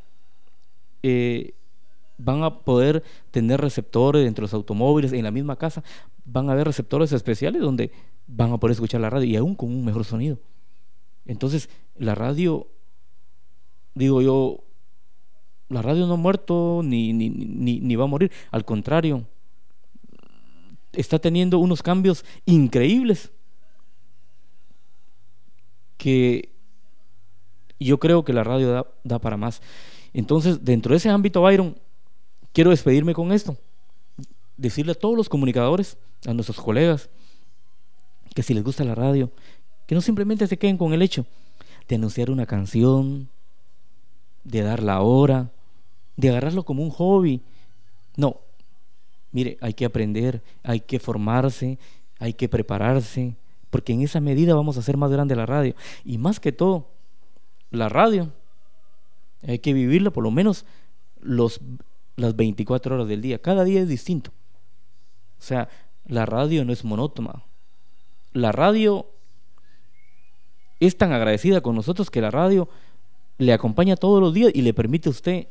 van a poder tener receptores dentro de los automóviles, en la misma casa van a haber receptores especiales donde van a poder escuchar la radio, y aún con un mejor sonido. Entonces la radio, digo yo, la radio no ha muerto ni va a morir, al contrario, está teniendo unos cambios increíbles que yo creo que la radio da para más. Entonces, dentro de ese ámbito, Byron, quiero despedirme con esto, decirle a todos los comunicadores, a nuestros colegas, que si les gusta la radio, que no simplemente se queden con el hecho de anunciar una canción, de dar la hora, de agarrarlo como un hobby. No, mire, hay que aprender, hay que formarse, hay que prepararse, porque en esa medida vamos a hacer más grande la radio. Y más que todo, la radio hay que vivirla por lo menos las 24 horas del día. Cada día es distinto. O sea, la radio no es monótona. La radio es tan agradecida con nosotros que la radio le acompaña todos los días y le permite a usted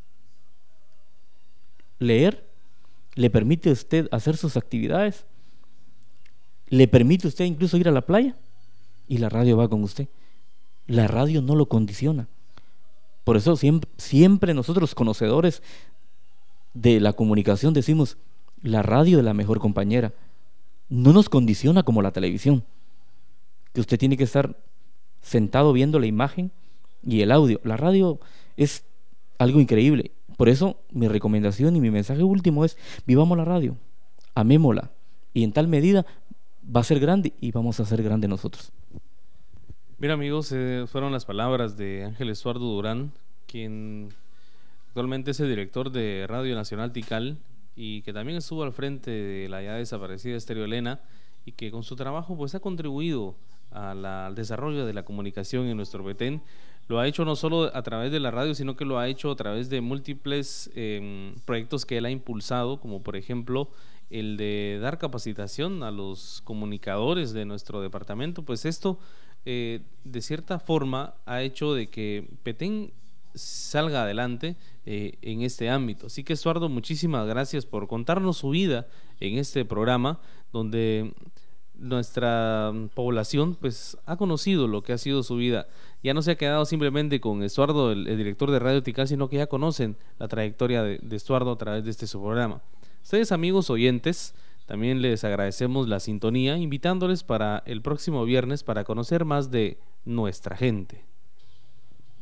leer, le permite a usted hacer sus actividades, le permite a usted incluso ir a la playa, y la radio va con usted. La radio no lo condiciona. Por eso siempre nosotros, conocedores de la comunicación, decimos, la radio es la mejor compañera. No nos condiciona como la televisión. que usted tiene que estar sentado viendo la imagen y el audio. La radio es algo increíble. Por eso mi recomendación y mi mensaje último es: vivamos la radio, amémosla, y en tal medida va a ser grande y vamos a ser grandes nosotros.
Mira, amigos, fueron las palabras de Ángel Estuardo Durán, quien actualmente es el director de Radio Nacional Tikal y que también estuvo al frente de la ya desaparecida Estéreo Elena, y que con su trabajo pues ha contribuido al desarrollo de la comunicación en nuestro Petén. Lo ha hecho no solo a través de la radio, sino que lo ha hecho a través de múltiples proyectos que él ha impulsado, como por ejemplo el de dar capacitación a los comunicadores de nuestro departamento. Pues esto de cierta forma ha hecho de que Petén salga adelante en este ámbito. Así que, Estuardo, muchísimas gracias por contarnos su vida en este programa, donde nuestra población pues ha conocido lo que ha sido su vida. Ya no se ha quedado simplemente con Estuardo, el director de Radio Tikal, sino que ya conocen la trayectoria de Estuardo a través de este su programa. Ustedes, amigos oyentes, también les agradecemos la sintonía, invitándoles para el próximo viernes para conocer más de nuestra gente.